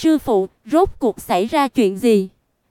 Sư phụ, rốt cuộc xảy ra chuyện gì?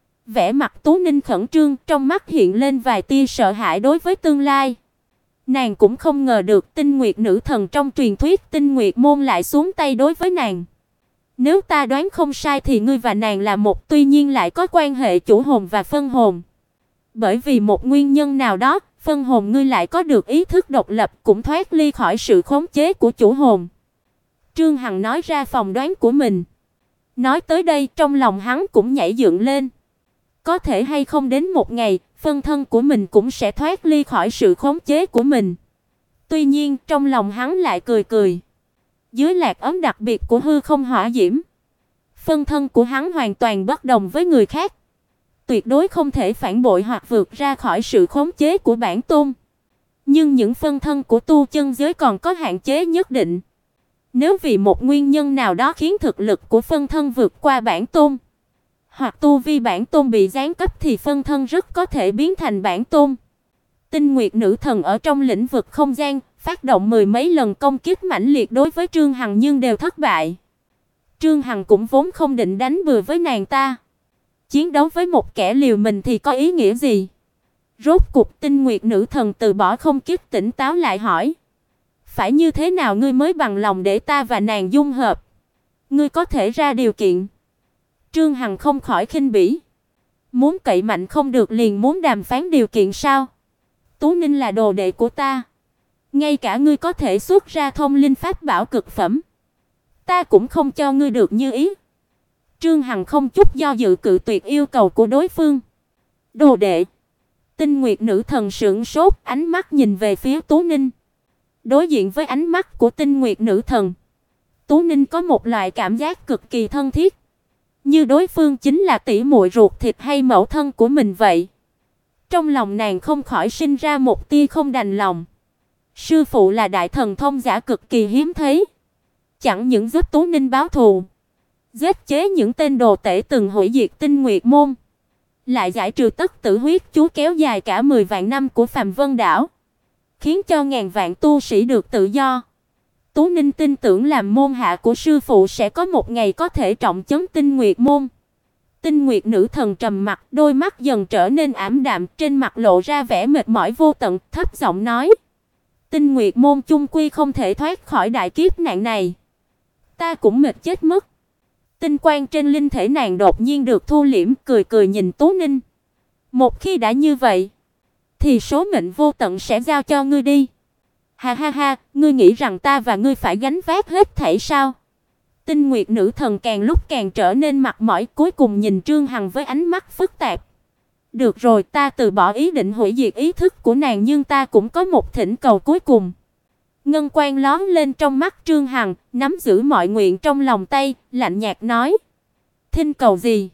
Vẻ mặt Tú Ninh khẩn trương, trong mắt hiện lên vài tia sợ hãi đối với tương lai. Nàng cũng không ngờ được Tinh Nguyệt nữ thần trong truyền thuyết Tinh Nguyệt môn lại xuống tay đối với nàng. Nếu ta đoán không sai thì ngươi và nàng là một, tuy nhiên lại có quan hệ chủ hồn và phân hồn. Bởi vì một nguyên nhân nào đó, phân hồn ngươi lại có được ý thức độc lập, cũng thoát ly khỏi sự khống chế của chủ hồn. Trương Hằng nói ra phỏng đoán của mình. Nói tới đây, trong lòng hắn cũng nhảy dựng lên. Có thể hay không đến một ngày, phân thân của mình cũng sẽ thoát ly khỏi sự khống chế của mình. Tuy nhiên, trong lòng hắn lại cười cười. Dưới lạc ấn đặc biệt của hư không hỏa diễm, phân thân của hắn hoàn toàn bất đồng với người khác. Tuyệt đối không thể phản bội hoặc vượt ra khỏi sự khống chế của bản tôn. Nhưng những phân thân của tu chân giới còn có hạn chế nhất định. Nếu vì một nguyên nhân nào đó khiến thực lực của phân thân vượt qua bản tôn, hoặc tu vi bản tôn bị giáng cấp thì phân thân rất có thể biến thành bản tôn. Tinh Nguyệt nữ thần ở trong lĩnh vực không gian phát động mười mấy lần công kích mãnh liệt đối với Trương Hằng nhưng đều thất bại. Trương Hằng cũng vốn không định đánh bừa với nàng ta. Chiến đấu với một kẻ liều mình thì có ý nghĩa gì? Rốt cục Tinh Nguyệt nữ thần từ bỏ không kích tỉnh táo lại hỏi: "Phải như thế nào ngươi mới bằng lòng để ta và nàng dung hợp? Ngươi có thể ra điều kiện?" Trương Hằng không khỏi khinh bỉ. Muốn cậy mạnh không được liền muốn đàm phán điều kiện sao? Tú Ninh là đồ đệ của ta. Ngay cả ngươi có thể xuất ra thông linh pháp bảo cực phẩm, ta cũng không cho ngươi được như ý. Trương Hằng không chút do dự cự tuyệt yêu cầu của đối phương. Đồ đệ? Tinh Nguyệt nữ thần sững sốt, ánh mắt nhìn về phía Tú Ninh. Đối diện với ánh mắt của Tinh Nguyệt nữ thần, Tú Ninh có một loại cảm giác cực kỳ thân thiết, như đối phương chính là tỷ muội ruột thịt hay mẫu thân của mình vậy. Trong lòng nàng không khỏi sinh ra một tia không đành lòng. Sư phụ là đại thần thông giả cực kỳ hiếm thấy, chẳng những giúp Tú Ninh báo thù, giết chế những tên đồ tể từng hủy diệt Tinh Nguyệt môn, lại giải trừ tất tử huyết chú kéo dài cả 10 vạn năm của Phàm Vân đảo, khiến cho ngàn vạn tu sĩ được tự do. Tú Ninh tin tưởng làm môn hạ của sư phụ sẽ có một ngày có thể trọng trấn Tinh Nguyệt môn. Tinh Nguyệt nữ thần trầm mặc, đôi mắt dần trở nên ảm đạm, trên mặt lộ ra vẻ mệt mỏi vô tận, thấp giọng nói: "Tinh Nguyệt môn chung quy không thể thoát khỏi đại kiếp nạn này. Ta cũng mệt chết mất." Tinh quang trên linh thể nàng đột nhiên được thu liễm, cười cười nhìn Tú Ninh. "Một khi đã như vậy, thì số mệnh vô tận sẽ giao cho ngươi đi." "Ha ha ha, ngươi nghĩ rằng ta và ngươi phải gánh vác hết thảy sao?" Tinh Nguyệt nữ thần càng lúc càng trở nên mệt mỏi, cuối cùng nhìn Trương Hằng với ánh mắt phức tạp. "Được rồi, ta từ bỏ ý định hủy diệt ý thức của nàng, nhưng ta cũng có một thỉnh cầu cuối cùng." Ngân quang lóe lên trong mắt Trương Hằng, nắm giữ mọi nguyện trong lòng tay, lạnh nhạt nói: "Thỉnh cầu gì?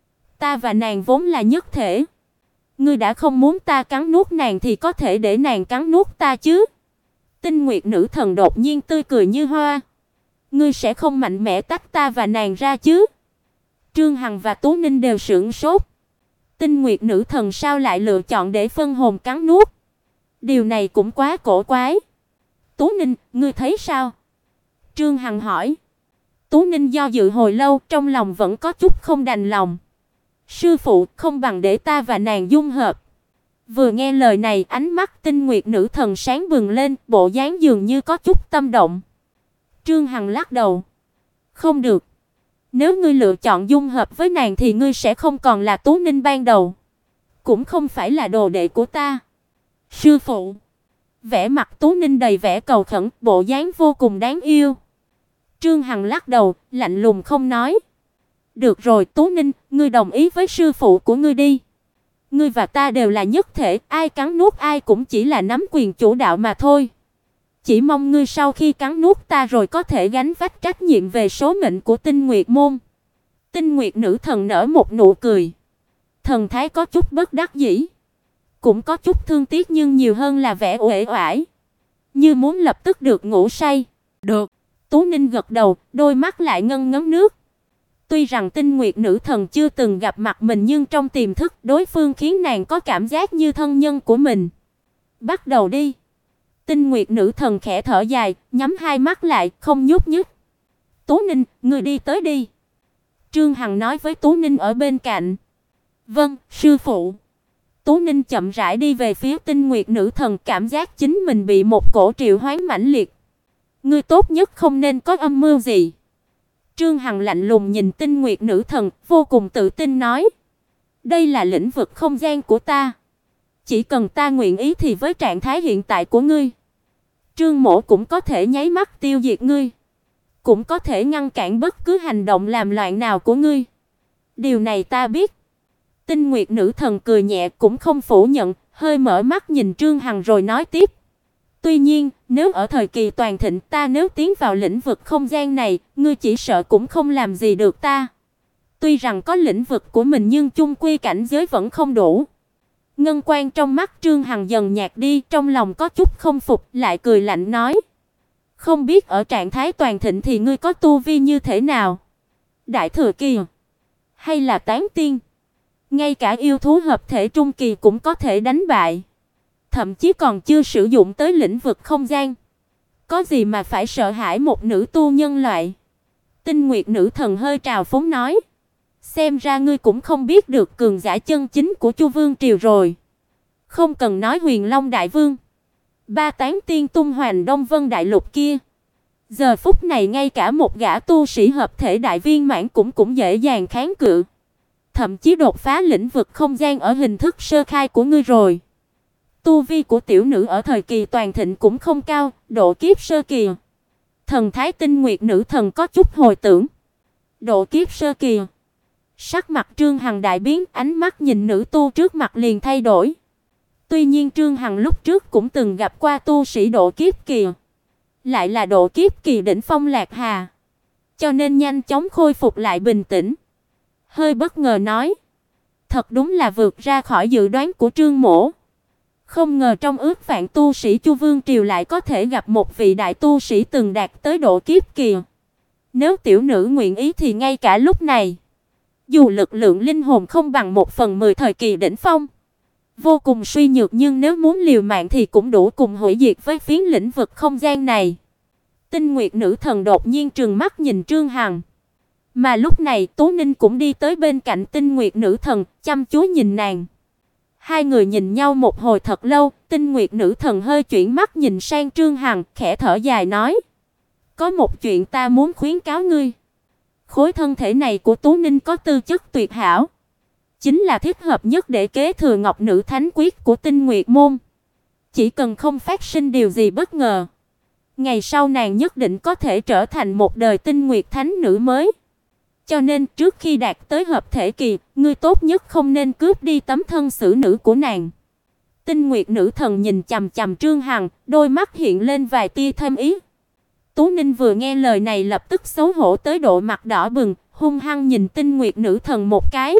Ta và nàng vốn là nhất thể. Ngươi đã không muốn ta cắn nuốt nàng thì có thể để nàng cắn nuốt ta chứ?" Tinh Nguyệt nữ thần đột nhiên tươi cười như hoa. "Ngươi sẽ không mạnh mẽ tách ta và nàng ra chứ?" Trương Hằng và Tú Ninh đều sửng sốt. Tinh Nguyệt nữ thần sao lại lựa chọn để phân hồn cắn nuốt? Điều này cũng quá cổ quái. "Tú Ninh, ngươi thấy sao?" Trương Hằng hỏi. Tú Ninh do dự hồi lâu, trong lòng vẫn có chút không đành lòng. "Sư phụ, không bằng để ta và nàng dung hợp." Vừa nghe lời này, ánh mắt Tinh Nguyệt nữ thần sáng bừng lên, bộ dáng dường như có chút tâm động. Trương Hằng lắc đầu. "Không được. Nếu ngươi lựa chọn dung hợp với nàng thì ngươi sẽ không còn là Tú Ninh ban đầu, cũng không phải là đồ đệ của ta." "Sư phụ." Vẻ mặt Tú Ninh đầy vẻ cầu khẩn, bộ dáng vô cùng đáng yêu. Trương Hằng lắc đầu, lạnh lùng không nói. "Được rồi Tú Ninh, ngươi đồng ý với sư phụ của ngươi đi. Ngươi và ta đều là nhất thể, ai cắn nuốt ai cũng chỉ là nắm quyền chủ đạo mà thôi. Chỉ mong ngươi sau khi cắn nuốt ta rồi có thể gánh vác trách nhiệm về số mệnh của Tinh Nguyệt môn." Tinh Nguyệt nữ thần nở một nụ cười, thần thái có chút bất đắc dĩ, cũng có chút thương tiếc, nhưng nhiều hơn là vẻ uể oải, như muốn lập tức được ngủ say. "Được." Tú Ninh gật đầu, đôi mắt lại ngân ngấn nước. Tuy rằng Tinh Nguyệt nữ thần chưa từng gặp mặt mình, nhưng trong tiềm thức đối phương khiến nàng có cảm giác như thân nhân của mình. "Bắt đầu đi." Tinh Nguyệt nữ thần khẽ thở dài, nhắm hai mắt lại, không nhúc nhích. "Tú Ninh, ngươi đi tới đi." Trương Hằng nói với Tú Ninh ở bên cạnh. Vâng, sư phụ. Tú Ninh chậm rãi đi về phía Tinh Nguyệt Nữ Thần, cảm giác chính mình bị một cổ triệu hoán mãnh liệt. Ngươi tốt nhất không nên có âm mưu gì. Trương Hằng lạnh lùng nhìn Tinh Nguyệt Nữ Thần, vô cùng tự tin nói. Đây là lĩnh vực không gian của ta. Chỉ cần ta nguyện ý thì với trạng thái hiện tại của ngươi, Trương Mỗ cũng có thể nháy mắt tiêu diệt ngươi, cũng có thể ngăn cản bất cứ hành động làm loạn nào của ngươi. Điều này ta biết. Tinh Nguyệt Nữ Thần cười nhẹ cũng không phủ nhận, hơi mở mắt nhìn Trương Hằng rồi nói tiếp. Tuy nhiên, nếu ở thời kỳ toàn thịnh ta nếu tiến vào lĩnh vực không gian này, ngươi chỉ sợ cũng không làm gì được ta. Tuy rằng có lĩnh vực của mình nhưng chung quy cảnh giới vẫn không đủ. Ngân quang trong mắt Trương Hằng dần nhạt đi, trong lòng có chút không phục, lại cười lạnh nói. Không biết ở trạng thái toàn thịnh thì ngươi có tu vi như thế nào? Đại thừa kỳ? Hay là tán tiên? Ngay cả yêu thú hợp thể trung kỳ cũng có thể đánh bại. Thậm chí còn chưa sử dụng tới lĩnh vực không gian. Có gì mà phải sợ hãi một nữ tu nhân loại? Tinh Nguyệt Nữ Thần hơi trào phúng nói. Xem ra ngươi cũng không biết được cường giả chân chính của Chu Vương triều rồi. Không cần nói Huyền Long đại vương, ba tán tiên tung hoành Đông Vân đại lục kia, giờ phút này ngay cả một gã tu sĩ hợp thể đại viên mãn cũng dễ dàng kháng cự. Thậm chí đột phá lĩnh vực không gian ở hình thức sơ khai của ngươi rồi. Tu vi của tiểu nữ ở thời kỳ toàn thịnh cũng không cao, độ kiếp sơ kỳ. Thần thái Tinh Nguyệt Nữ Thần có chút hồi tưởng. Độ kiếp sơ kỳ. Sắc mặt Trương Hằng đại biến, ánh mắt nhìn nữ tu trước mặt liền thay đổi. Tuy nhiên Trương Hằng lúc trước cũng từng gặp qua tu sĩ độ kiếp kỳ, lại là độ kiếp kỳ đỉnh phong Lạc Hà, cho nên nhanh chóng khôi phục lại bình tĩnh. Hơi bất ngờ nói, thật đúng là vượt ra khỏi dự đoán của Trương Mỗ. Không ngờ trong ước vạn tu sĩ Chu Vương triều lại có thể gặp một vị đại tu sĩ từng đạt tới độ kiếp kỳ. Nếu tiểu nữ nguyện ý thì ngay cả lúc này, dù lực lượng linh hồn không bằng 1/10 thời kỳ đỉnh phong, vô cùng suy nhược, nhưng nếu muốn liều mạng thì cũng đủ cùng hủy diệt với phiến lĩnh vực không gian này. Tinh Nguyệt Nữ Thần đột nhiên trừng mắt nhìn Trương Hằng. Mà lúc này Tú Ninh cũng đi tới bên cạnh Tinh Nguyệt Nữ Thần, chăm chú nhìn nàng. Hai người nhìn nhau một hồi thật lâu, Tinh Nguyệt Nữ Thần hơi chuyển mắt nhìn sang Trương Hằng, khẽ thở dài nói: "Có một chuyện ta muốn khuyến cáo ngươi. Khối thân thể này của Tú Ninh có tư chất tuyệt hảo, chính là thích hợp nhất để kế thừa Ngọc Nữ Thánh Quyết của Tinh Nguyệt môn. Chỉ cần không phát sinh điều gì bất ngờ, ngày sau nàng nhất định có thể trở thành một đời Tinh Nguyệt Thánh nữ mới. Cho nên trước khi đạt tới hợp thể kỳ, ngươi tốt nhất không nên cướp đi tấm thân xử nữ của nàng." Tinh Nguyệt Nữ Thần nhìn chằm chằm Trương Hằng, đôi mắt hiện lên vài tia thâm ý. Tú Ninh vừa nghe lời này lập tức xấu hổ tới độ mặt đỏ bừng, hung hăng nhìn Tinh Nguyệt Nữ Thần một cái.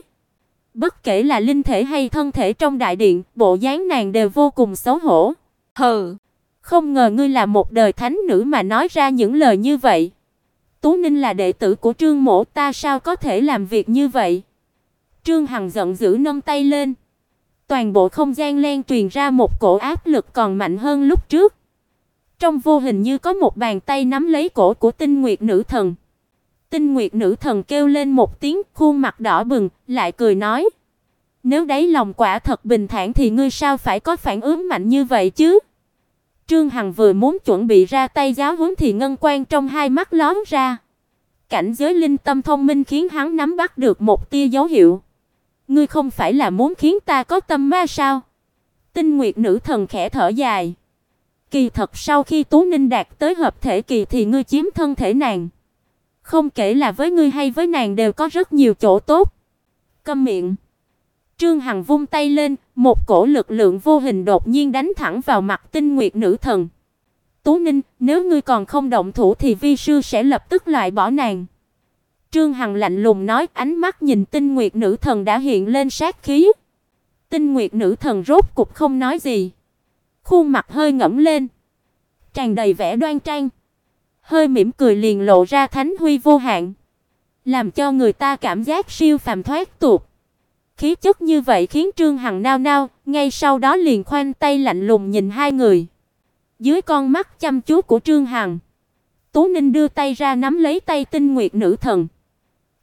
Bất kể là linh thể hay thân thể trong đại điện, bộ dáng nàng đều vô cùng xấu hổ. Hừ, không ngờ ngươi là một đời thánh nữ mà nói ra những lời như vậy. Tú Ninh là đệ tử của Trương Mỗ, ta sao có thể làm việc như vậy? Trương Hằng giận dữ nâng tay lên. Toàn bộ không gian lan truyền ra một cổ áp lực còn mạnh hơn lúc trước. Trong vô hình như có một bàn tay nắm lấy cổ của Tinh Nguyệt Nữ Thần. Tinh Nguyệt Nữ Thần kêu lên một tiếng, khuôn mặt đỏ bừng, lại cười nói: "Nếu đáy lòng quả thật bình thản thì ngươi sao phải có phản ứng mạnh như vậy chứ?" Trương Hằng vừa muốn chuẩn bị ra tay giáo huấn thì ngân quang trong hai mắt lóe ra. Cảnh giới linh tâm thông minh khiến hắn nắm bắt được một tia dấu hiệu. "Ngươi không phải là muốn khiến ta có tâm ma sao?" Tinh Nguyệt Nữ Thần khẽ thở dài. "Kỳ thật sau khi Tú Ninh đạt tới hợp thể kỳ thì ngươi chiếm thân thể nàng, không kể là với ngươi hay với nàng đều có rất nhiều chỗ tốt." Câm miệng. Trương Hằng vung tay lên, một cổ lực lượng vô hình đột nhiên đánh thẳng vào mặt Tinh Nguyệt Nữ Thần. "Tú Ninh, nếu ngươi còn không động thủ thì vi sư sẽ lập tức loại bỏ nàng." Trương Hằng lạnh lùng nói, ánh mắt nhìn Tinh Nguyệt Nữ Thần đã hiện lên sát khí. Tinh Nguyệt Nữ Thần rốt cục không nói gì, khuôn mặt hơi ngẩng lên, tràn đầy vẻ đoan trang, hơi mỉm cười liền lộ ra thánh huy vô hạn, làm cho người ta cảm giác siêu phàm thoát tục. Khí chất như vậy khiến Trương Hằng nao nao, ngay sau đó liền khoanh tay lạnh lùng nhìn hai người. Dưới con mắt chăm chú của Trương Hằng, Tú Ninh đưa tay ra nắm lấy tay Tinh Nguyệt Nữ Thần.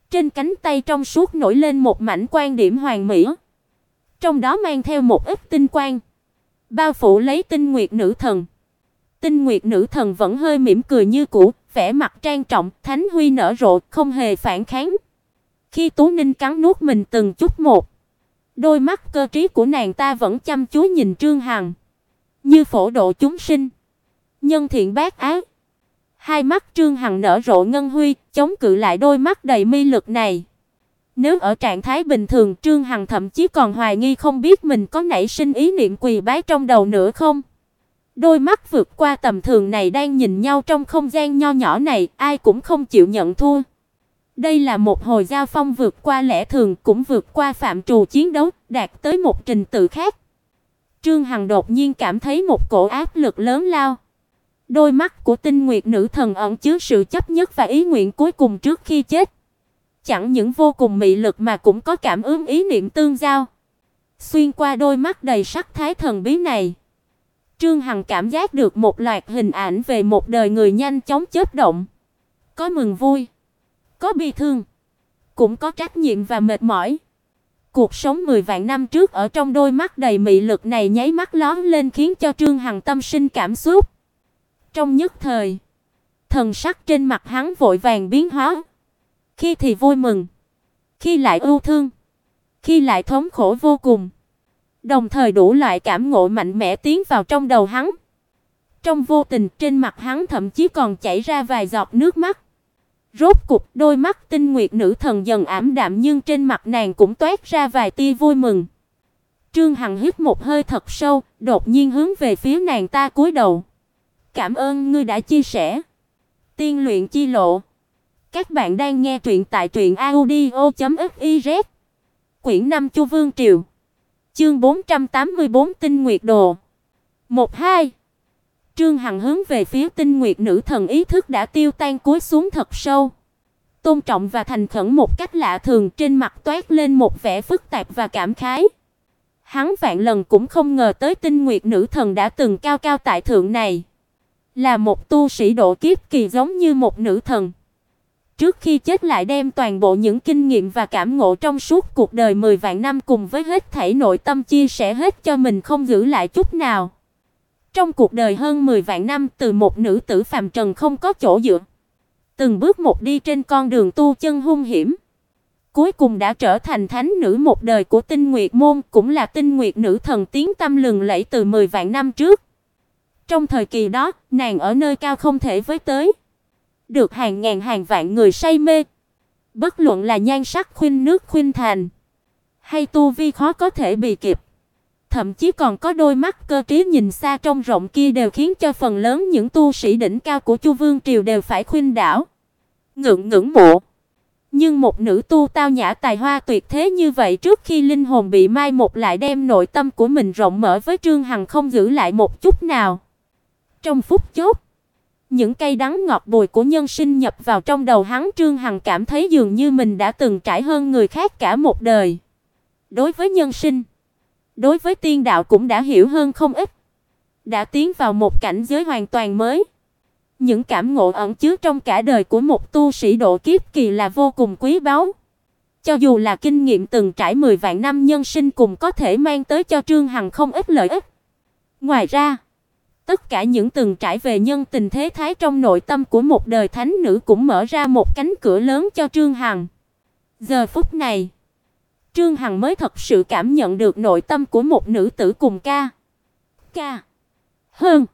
Trên cánh tay trong suốt nổi lên một mảnh quan điểm hoàn mỹ, trong đó mang theo một ít tinh quang, bao phủ lấy Tinh Nguyệt nữ thần. Tinh Nguyệt nữ thần vẫn hơi mỉm cười như cũ, vẻ mặt trang trọng, thánh huy nở rộ, không hề phản kháng. Khi Tú Ninh cắn nuốt mình từng chút một, đôi mắt cơ trí của nàng ta vẫn chăm chú nhìn Trương Hằng, như phổ độ chúng sinh, nhân thiện bác ác. Hai mắt Trương Hằng nở rộ ngân huy, chống cự lại đôi mắt đầy mê lực này. Nếu ở trạng thái bình thường, Trương Hằng thậm chí còn hoài nghi không biết mình có nảy sinh ý niệm quỳ bái trong đầu nữa không. Đôi mắt vượt qua tầm thường này đang nhìn nhau trong không gian nho nhỏ này, ai cũng không chịu nhận thua. Đây là một hồi giao phong vượt qua lẽ thường, cũng vượt qua phạm trù chiến đấu, đạt tới một trình tự khác. Trương Hằng đột nhiên cảm thấy một cổ áp lực lớn lao. Đôi mắt của Tinh Nguyệt nữ thần ẩn chứa sự chấp nhất và ý nguyện cuối cùng trước khi chết. Chẳng những vô cùng mị lực mà cũng có cảm ứng ý niệm tương giao. Xuyên qua đôi mắt đầy sắc thái thần bí này, Trương Hằng cảm giác được một loạt hình ảnh về một đời người nhanh chóng chớp động. Có mừng vui, có bi thương, cũng có trách nhiệm và mệt mỏi. Cuộc sống 10 vạn năm trước ở trong đôi mắt đầy mị lực này nháy mắt lóe lên khiến cho Trương Hằng tâm sinh cảm xúc. Trong nhất thời, thần sắc trên mặt hắn vội vàng biến hóa. Khi thì vui mừng, khi lại ưu thương, khi lại thống khổ vô cùng. Đồng thời đủ loại cảm ngộ mạnh mẽ tiến vào trong đầu hắn. Trong vô tình, trên mặt hắn thậm chí còn chảy ra vài giọt nước mắt. Rốt cục, đôi mắt Tinh Nguyệt nữ thần dần ảm đạm nhưng trên mặt nàng cũng toát ra vài tia vui mừng. Trương Hằng hít một hơi thật sâu, đột nhiên hướng về phía nàng ta cúi đầu. Cảm ơn ngươi đã chia sẻ. Tiên luyện chi lộ. Các bạn đang nghe truyện tại truyệnaudio.fiz. Quyển 5 Chu Vương Triều. Chương 484 Tinh Nguyệt Đồ. 1-2. Trương Hằng hướng về phía Tinh Nguyệt nữ thần ý thức đã tiêu tan cúi xuống thật sâu. Tôn trọng và thành khẩn một cách lạ thường, trên mặt toát lên một vẻ phức tạp và cảm khái. Hắn vạn lần cũng không ngờ tới Tinh Nguyệt nữ thần đã từng cao cao tại thượng này. Là một tu sĩ độ kiếp kỳ giống như một nữ thần. Trước khi chết lại đem toàn bộ những kinh nghiệm và cảm ngộ trong suốt cuộc đời 10 vạn năm cùng với hết thảy nội tâm chia sẻ hết cho mình không giữ lại chút nào. Trong cuộc đời hơn 10 vạn năm, từ một nữ tử phàm trần không có chỗ dựa, từng bước một đi trên con đường tu chân hung hiểm, cuối cùng đã trở thành thánh nữ một đời của Tinh Nguyệt môn, cũng là Tinh Nguyệt nữ thần tiếng tăm lừng lẫy từ 10 vạn năm trước. Trong thời kỳ đó, nàng ở nơi cao không thể với tới, được hàng ngàn hàng vạn người say mê. Bất luận là nhan sắc khuynh nước khuynh thành, hay tu vi khó có thể bì kịp, thậm chí còn có đôi mắt cơ trí nhìn xa trông rộng kia, đều khiến cho phần lớn những tu sĩ đỉnh cao của Chu Vương triều đều phải khuynh đảo, ngưỡng mộ. Nhưng một nữ tu tao nhã tài hoa tuyệt thế như vậy, trước khi linh hồn bị mai một lại đem nội tâm của mình rộng mở với Trương Hằng không giữ lại một chút nào. Trong phút chốc, những cay đắng ngọt bùi của nhân sinh nhập vào trong đầu hắn. Trương Hằng cảm thấy dường như mình đã từng trải hơn người khác cả một đời. Đối với nhân sinh, đối với tiên đạo cũng đã hiểu hơn không ít, đã tiến vào một cảnh giới hoàn toàn mới. Những cảm ngộ ẩn chứa trong cả đời của một tu sĩ độ kiếp kỳ là vô cùng quý báu. Cho dù là kinh nghiệm từng trải 10 vạn năm nhân sinh cũng có thể mang tới cho Trương Hằng không ít lợi ích. Ngoài ra, tất cả những từng trải về nhân tình thế thái trong nội tâm của một đời thánh nữ cũng mở ra một cánh cửa lớn cho Trương Hằng. Giờ phút này, Trương Hằng mới thật sự cảm nhận được nội tâm của một nữ tử cùng hơn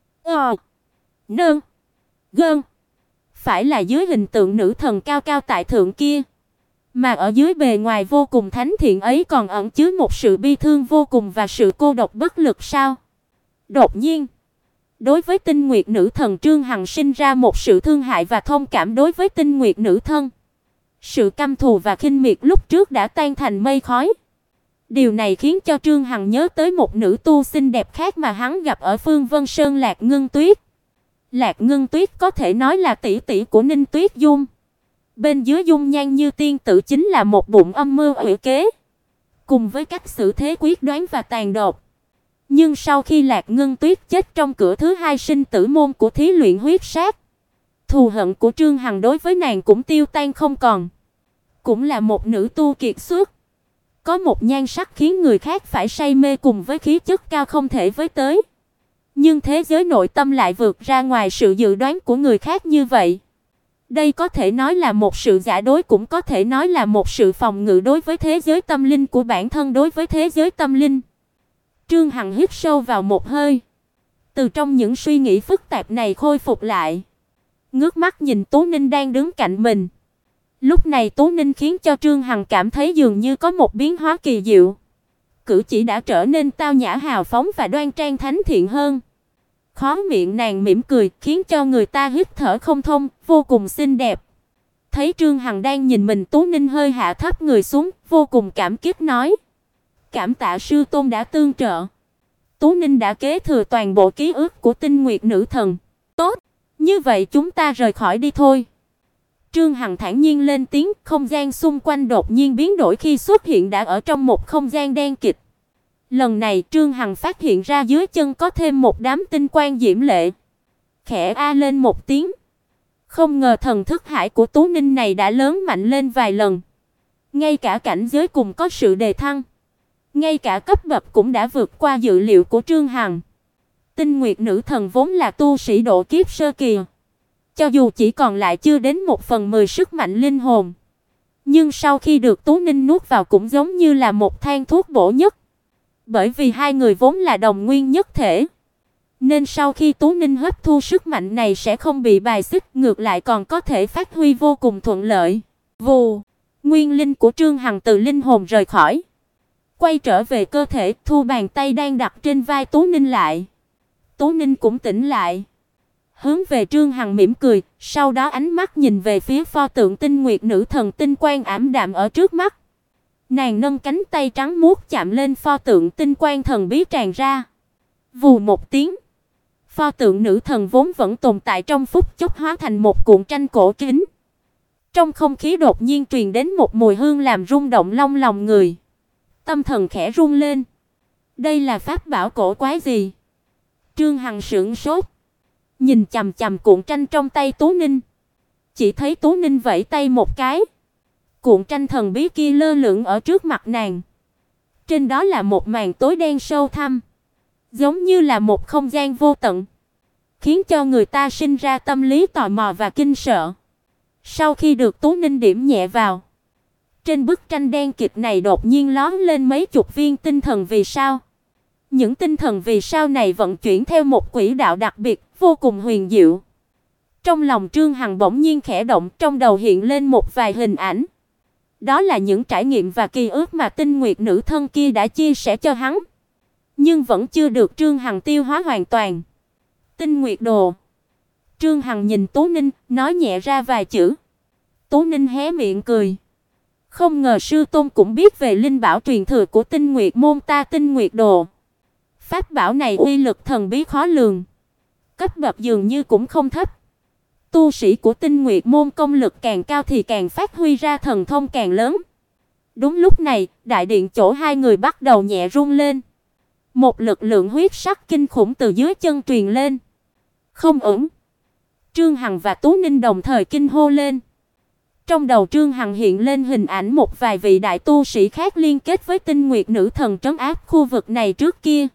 gơn, phải là dưới hình tượng nữ thần cao cao tại thượng kia, mà ở dưới bề ngoài vô cùng thánh thiện ấy còn ẩn chứa một sự bi thương vô cùng và sự cô độc bất lực sao? Đột nhiên, đối với Tinh Nguyệt nữ thần, Trương Hằng sinh ra một sự thương hại và thông cảm đối với Tinh Nguyệt nữ thân. Sự căm thù và khinh miệt lúc trước đã tan thành mây khói. Điều này khiến cho Trương Hằng nhớ tới một nữ tu xinh đẹp khác mà hắn gặp ở Phương Vân Sơn, Lạc Ngân Tuyết. Lạc Ngân Tuyết có thể nói là tỷ tỷ của Ninh Tuyết Dung. Bên dưới dung nhan như tiên tử chính là một bụng âm mưu ủy kế, cùng với cách xử thế quyết đoán và tàn độc. Nhưng sau khi Lạc Ngân Tuyết chết trong cửa thứ hai sinh tử môn của thí luyện huyết sát, thù hận của Trương Hằng đối với nàng cũng tiêu tan không còn. cũng là một nữ tu kiệt xuất, có một nhan sắc khiến người khác phải say mê cùng với khí chất cao không thể với tới. Nhưng thế giới nội tâm lại vượt ra ngoài sự dự đoán của người khác như vậy. Đây có thể nói là một sự giả dối, cũng có thể nói là một sự phòng ngự đối với thế giới tâm linh của bản thân đối với thế giới tâm linh. Trương Hằng hít sâu vào một hơi, từ trong những suy nghĩ phức tạp này khôi phục lại, ngước mắt nhìn Tú Ninh đang đứng cạnh mình. Lúc này Tú Ninh khiến cho Trương Hằng cảm thấy dường như có một biến hóa kỳ diệu. Cử chỉ đã trở nên tao nhã hào phóng và đoan trang thánh thiện hơn. Khóe miệng nàng mỉm cười, khiến cho người ta hít thở không thông, vô cùng xinh đẹp. Thấy Trương Hằng đang nhìn mình, Tú Ninh hơi hạ thấp người xuống, vô cùng cảm kích nói: "Cảm tạ sư tôn đã tương trợ." Tú Ninh đã kế thừa toàn bộ ký ức của Tinh Nguyệt nữ thần. "Tốt, như vậy chúng ta rời khỏi đi thôi." Trương Hằng thản nhiên lên tiếng, không gian xung quanh đột nhiên biến đổi khi xuất hiện đã ở trong một không gian đen kịt. Lần này Trương Hằng phát hiện ra dưới chân có thêm một đám tinh quang diễm lệ. Khẽ a lên một tiếng. Không ngờ thần thức hải của Tú Ninh này đã lớn mạnh lên vài lần. Ngay cả cảnh giới cùng có sự đề thăng. Ngay cả cấp bậc cũng đã vượt qua dự liệu của Trương Hằng. Tinh Nguyệt nữ thần vốn là tu sĩ độ kiếp sơ kỳ. Cho dù chỉ còn lại chưa đến 1/10 sức mạnh linh hồn, nhưng sau khi được Tú Ninh nuốt vào cũng giống như là một thang thuốc bổ nhất. Bởi vì hai người vốn là đồng nguyên nhất thể, nên sau khi Tú Ninh hấp thu sức mạnh này sẽ không bị bài xích, ngược lại còn có thể phát huy vô cùng thuận lợi. Vù, nguyên linh của Trương Hằng từ linh hồn rời khỏi, quay trở về cơ thể, thu bàn tay đang đặt trên vai Tú Ninh lại. Tú Ninh cũng tỉnh lại, hướng về Trương Hằng mỉm cười, sau đó ánh mắt nhìn về phía pho tượng Tinh Nguyệt nữ thần tinh quang ảm đạm ở trước mắt. Nàng nâng cánh tay trắng muốt chạm lên pho tượng tinh quang thần bí tràn ra. Vù một tiếng, pho tượng nữ thần vốn vẫn tồn tại trong phút chốc hóa thành một cuộn tranh cổ kính. Trong không khí đột nhiên truyền đến một mùi hương làm rung động long lòng người. Tâm thần khẽ rung lên. Đây là pháp bảo cổ quái gì? Trương Hằng sững sốt, nhìn chằm chằm cuộn tranh trong tay Tú Ninh. Chỉ thấy Tú Ninh vẫy tay một cái, cuộn tranh thần bí kia lơ lửng ở trước mặt nàng. Trên đó là một màn tối đen sâu thẳm, giống như là một không gian vô tận, khiến cho người ta sinh ra tâm lý tò mò và kinh sợ. Sau khi được Tú Ninh điểm nhẹ vào, trên bức tranh đen kịt này đột nhiên lóe lên mấy chục viên tinh thần vì sao. Những tinh thần vì sao này vận chuyển theo một quỹ đạo đặc biệt, vô cùng huyền diệu. Trong lòng Trương Hằng bỗng nhiên khẽ động, trong đầu hiện lên một vài hình ảnh. Đó là những trải nghiệm và ký ức mà Tinh Nguyệt nữ thân kia đã chia sẻ cho hắn, nhưng vẫn chưa được Trương Hằng tiêu hóa hoàn toàn. Tinh Nguyệt đồ. Trương Hằng nhìn Tú Ninh, nói nhẹ ra vài chữ. Tú Ninh hé miệng cười. Không ngờ sư tôn cũng biết về linh bảo truyền thừa của Tinh Nguyệt môn ta. Tinh Nguyệt đồ. Pháp bảo này uy lực thần bí khó lường, cấp bậc dường như cũng không thấp. Tu sĩ của Tinh Nguyệt môn công lực càng cao thì càng phát huy ra thần thông càng lớn. Đúng lúc này, đại điện chỗ hai người bắt đầu nhẹ rung lên. Một lực lượng huyết sắc kinh khủng từ dưới chân truyền lên. Không ổn. Trương Hằng và Tú Ninh đồng thời kinh hô lên. Trong đầu Trương Hằng hiện lên hình ảnh một vài vị đại tu sĩ khác liên kết với Tinh Nguyệt nữ thần trấn áp khu vực này trước kia.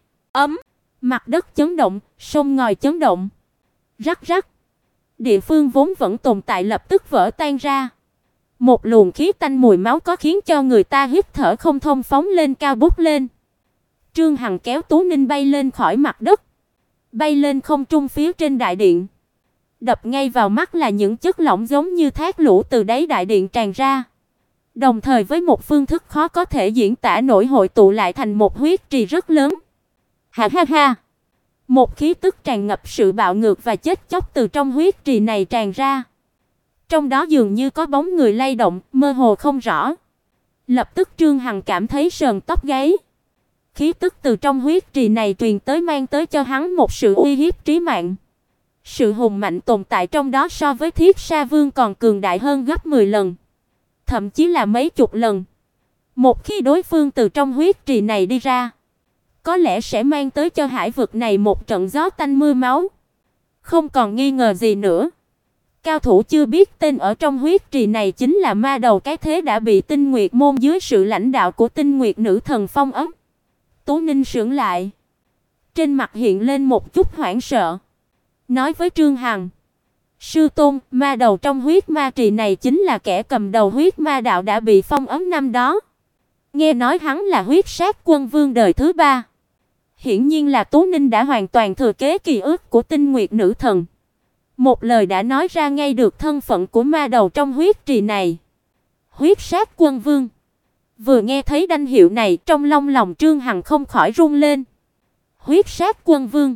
Mặt đất chấn động, sông ngòi chấn động. Rắc rắc. Địa phương vốn vẫn tồn tại lập tức vỡ tan ra. Một luồng khí tanh mùi máu có khiến cho người ta hít thở không thông phóng lên cao bút lên. Trương Hằng kéo Tú Ninh bay lên khỏi mặt đất, bay lên không trung phía trên đại điện. Đập ngay vào mắt là những chất lỏng giống như thác lũ từ đáy đại điện tràn ra, đồng thời với một phương thức khó có thể diễn tả nổi hội tụ lại thành một huyết trì rất lớn. Ha ha ha. Một khí tức tràn ngập sự bạo ngược và chết chóc từ trong huyết trì này tràn ra. Trong đó dường như có bóng người lay động, mơ hồ không rõ. Lập tức Trương Hằng cảm thấy sờn tóc gáy. Khí tức từ trong huyết trì này truyền tới mang tới cho hắn một sự uy hiếp trí mạng. Sự hùng mạnh tồn tại trong đó so với Thiết Sa Vương còn cường đại hơn gấp 10 lần, thậm chí là mấy chục lần. Một khi đối phương từ trong huyết trì này đi ra, có lẽ sẽ mang tới cho hải vực này một trận gió tanh mưa máu. Không còn nghi ngờ gì nữa, Cao thủ chưa biết tên ở trong huyết trì này chính là ma đầu cái thế đã bị Tinh Nguyệt môn dưới sự lãnh đạo của Tinh Nguyệt nữ thần phong ấn. Tú Ninh sững lại, trên mặt hiện lên một chút hoảng sợ, nói với Trương Hằng: "Sư tôn, ma đầu trong huyết ma trì này chính là kẻ cầm đầu huyết ma đạo đã bị phong ấn năm đó. Nghe nói hắn là huyết sát quân vương đời thứ 3." Hiển nhiên là Tú Ninh đã hoàn toàn thừa kế ký ức của Tinh Nguyệt nữ thần. Một lời đã nói ra ngay được thân phận của ma đầu trong huyết trì này. Huyết sát quân vương. Vừa nghe thấy danh hiệu này, trong lòng Trương Hằng không khỏi run lên. Huyết sát quân vương.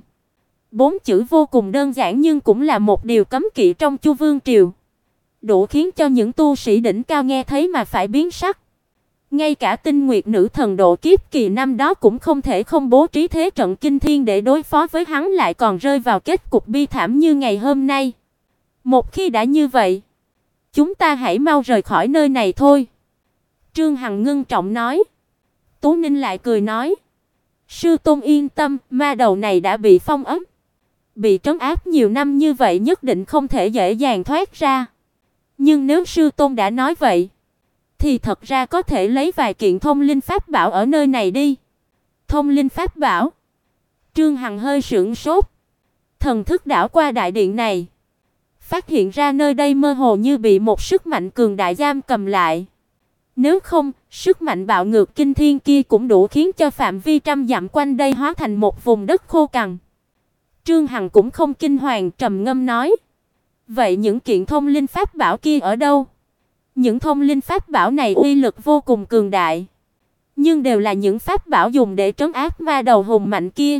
4 chữ vô cùng đơn giản nhưng cũng là một điều cấm kỵ trong Chu Vương triều, đủ khiến cho những tu sĩ đỉnh cao nghe thấy mà phải biến sắc. Ngay cả Tinh Nguyệt nữ thần độ kiếp kỳ năm đó cũng không thể không bố trí thế trận kinh thiên để đối phó với hắn, lại còn rơi vào kết cục bi thảm như ngày hôm nay. Một khi đã như vậy, chúng ta hãy mau rời khỏi nơi này thôi." Trương Hằng ngưng trọng nói. Tú Ninh lại cười nói: "Sư tôn yên tâm, ma đầu này đã bị phong ấn, bị trấn áp nhiều năm như vậy nhất định không thể dễ dàng thoát ra. Nhưng nếu sư tôn đã nói vậy, thì thật ra có thể lấy vài kiện thông linh pháp bảo ở nơi này đi." Thông linh pháp bảo? Trương Hằng hơi sửng sốt, thần thức đảo qua đại điện này, phát hiện ra nơi đây mơ hồ như bị một sức mạnh cường đại giam cầm lại. Nếu không, sức mạnh bạo ngược kinh thiên kia cũng đủ khiến cho phạm vi trăm dặm quanh đây hóa thành một vùng đất khô cằn. Trương Hằng cũng không kinh hoàng, trầm ngâm nói: "Vậy những kiện thông linh pháp bảo kia ở đâu?" Những thông linh pháp bảo này uy lực vô cùng cường đại, nhưng đều là những pháp bảo dùng để trấn áp ma đầu hùng mạnh kia.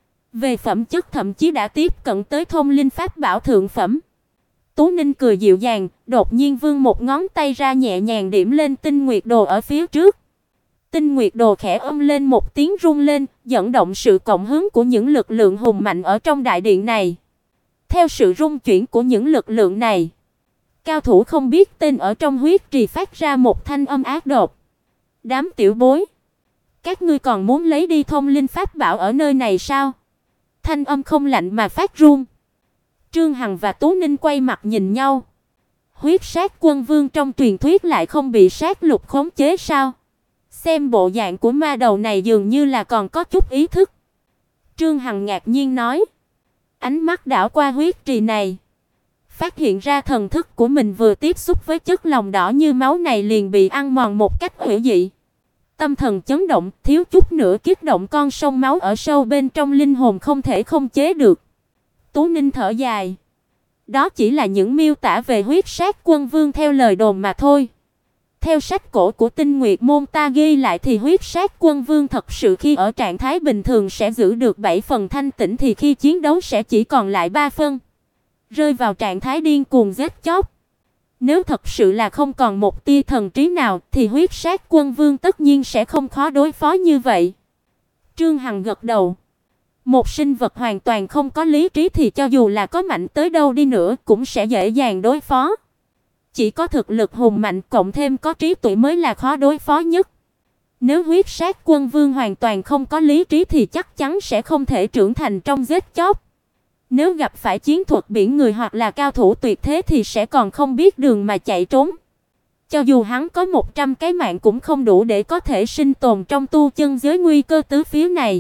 Về phẩm chất thậm chí đã tiếp cận tới thông linh pháp bảo thượng phẩm. Tú Ninh cười dịu dàng, đột nhiên vươn một ngón tay ra nhẹ nhàng điểm lên Tinh Nguyệt đồ ở phía trước. Tinh Nguyệt đồ khẽ âm lên một tiếng rung lên, dẫn động sự cộng hứng của những lực lượng hùng mạnh ở trong đại điện này. Theo sự rung chuyển của những lực lượng này, cao thủ không biết tên ở trong huyết trì phát ra một thanh âm ác độc: "Đám tiểu bối, các ngươi còn muốn lấy đi thông linh pháp bảo ở nơi này sao?" Thanh âm không lạnh mà phát run. Trương Hằng và Tú Ninh quay mặt nhìn nhau. Huyết sát quân vương trong truyền thuyết lại không bị sát lục khống chế sao? Xem bộ dạng của ma đầu này dường như là còn có chút ý thức. Trương Hằng ngạc nhiên nói. Ánh mắt đảo qua huyết trì này, phát hiện ra thần thức của mình vừa tiếp xúc với chất lòng đỏ như máu này liền bị ăn mòn một cách hủy dị. Tâm thần chấn động, thiếu chút nữa kích động con sông máu ở sâu bên trong linh hồn không thể không chế được. Tú Ninh thở dài. Đó chỉ là những miêu tả về huyết sát quân vương theo lời đồn mà thôi. Theo sách cổ của Tinh Nguyệt môn ta ghi lại thì huyết sát quân vương thật sự khi ở trạng thái bình thường sẽ giữ được 7 phần thanh tĩnh, thì khi chiến đấu sẽ chỉ còn lại 3 phần. Rơi vào trạng thái điên cuồng giết chóc. Nếu thật sự là không còn một tia thần trí nào thì huyết sát quân vương tất nhiên sẽ không khó đối phó như vậy. Trương Hằng gật đầu. Một sinh vật hoàn toàn không có lý trí thì cho dù là có mạnh tới đâu đi nữa cũng sẽ dễ dàng đối phó. Chỉ có thực lực hùng mạnh cộng thêm có trí tuệ mới là khó đối phó nhất. Nếu huyết sát quân vương hoàn toàn không có lý trí thì chắc chắn sẽ không thể trưởng thành trong giết chóc. Nếu gặp phải chiến thuật biển người hoặc là cao thủ tuyệt thế thì sẽ còn không biết đường mà chạy trốn. Cho dù hắn có 100 cái mạng cũng không đủ để có thể sinh tồn trong tu chân giới nguy cơ tứ phía này.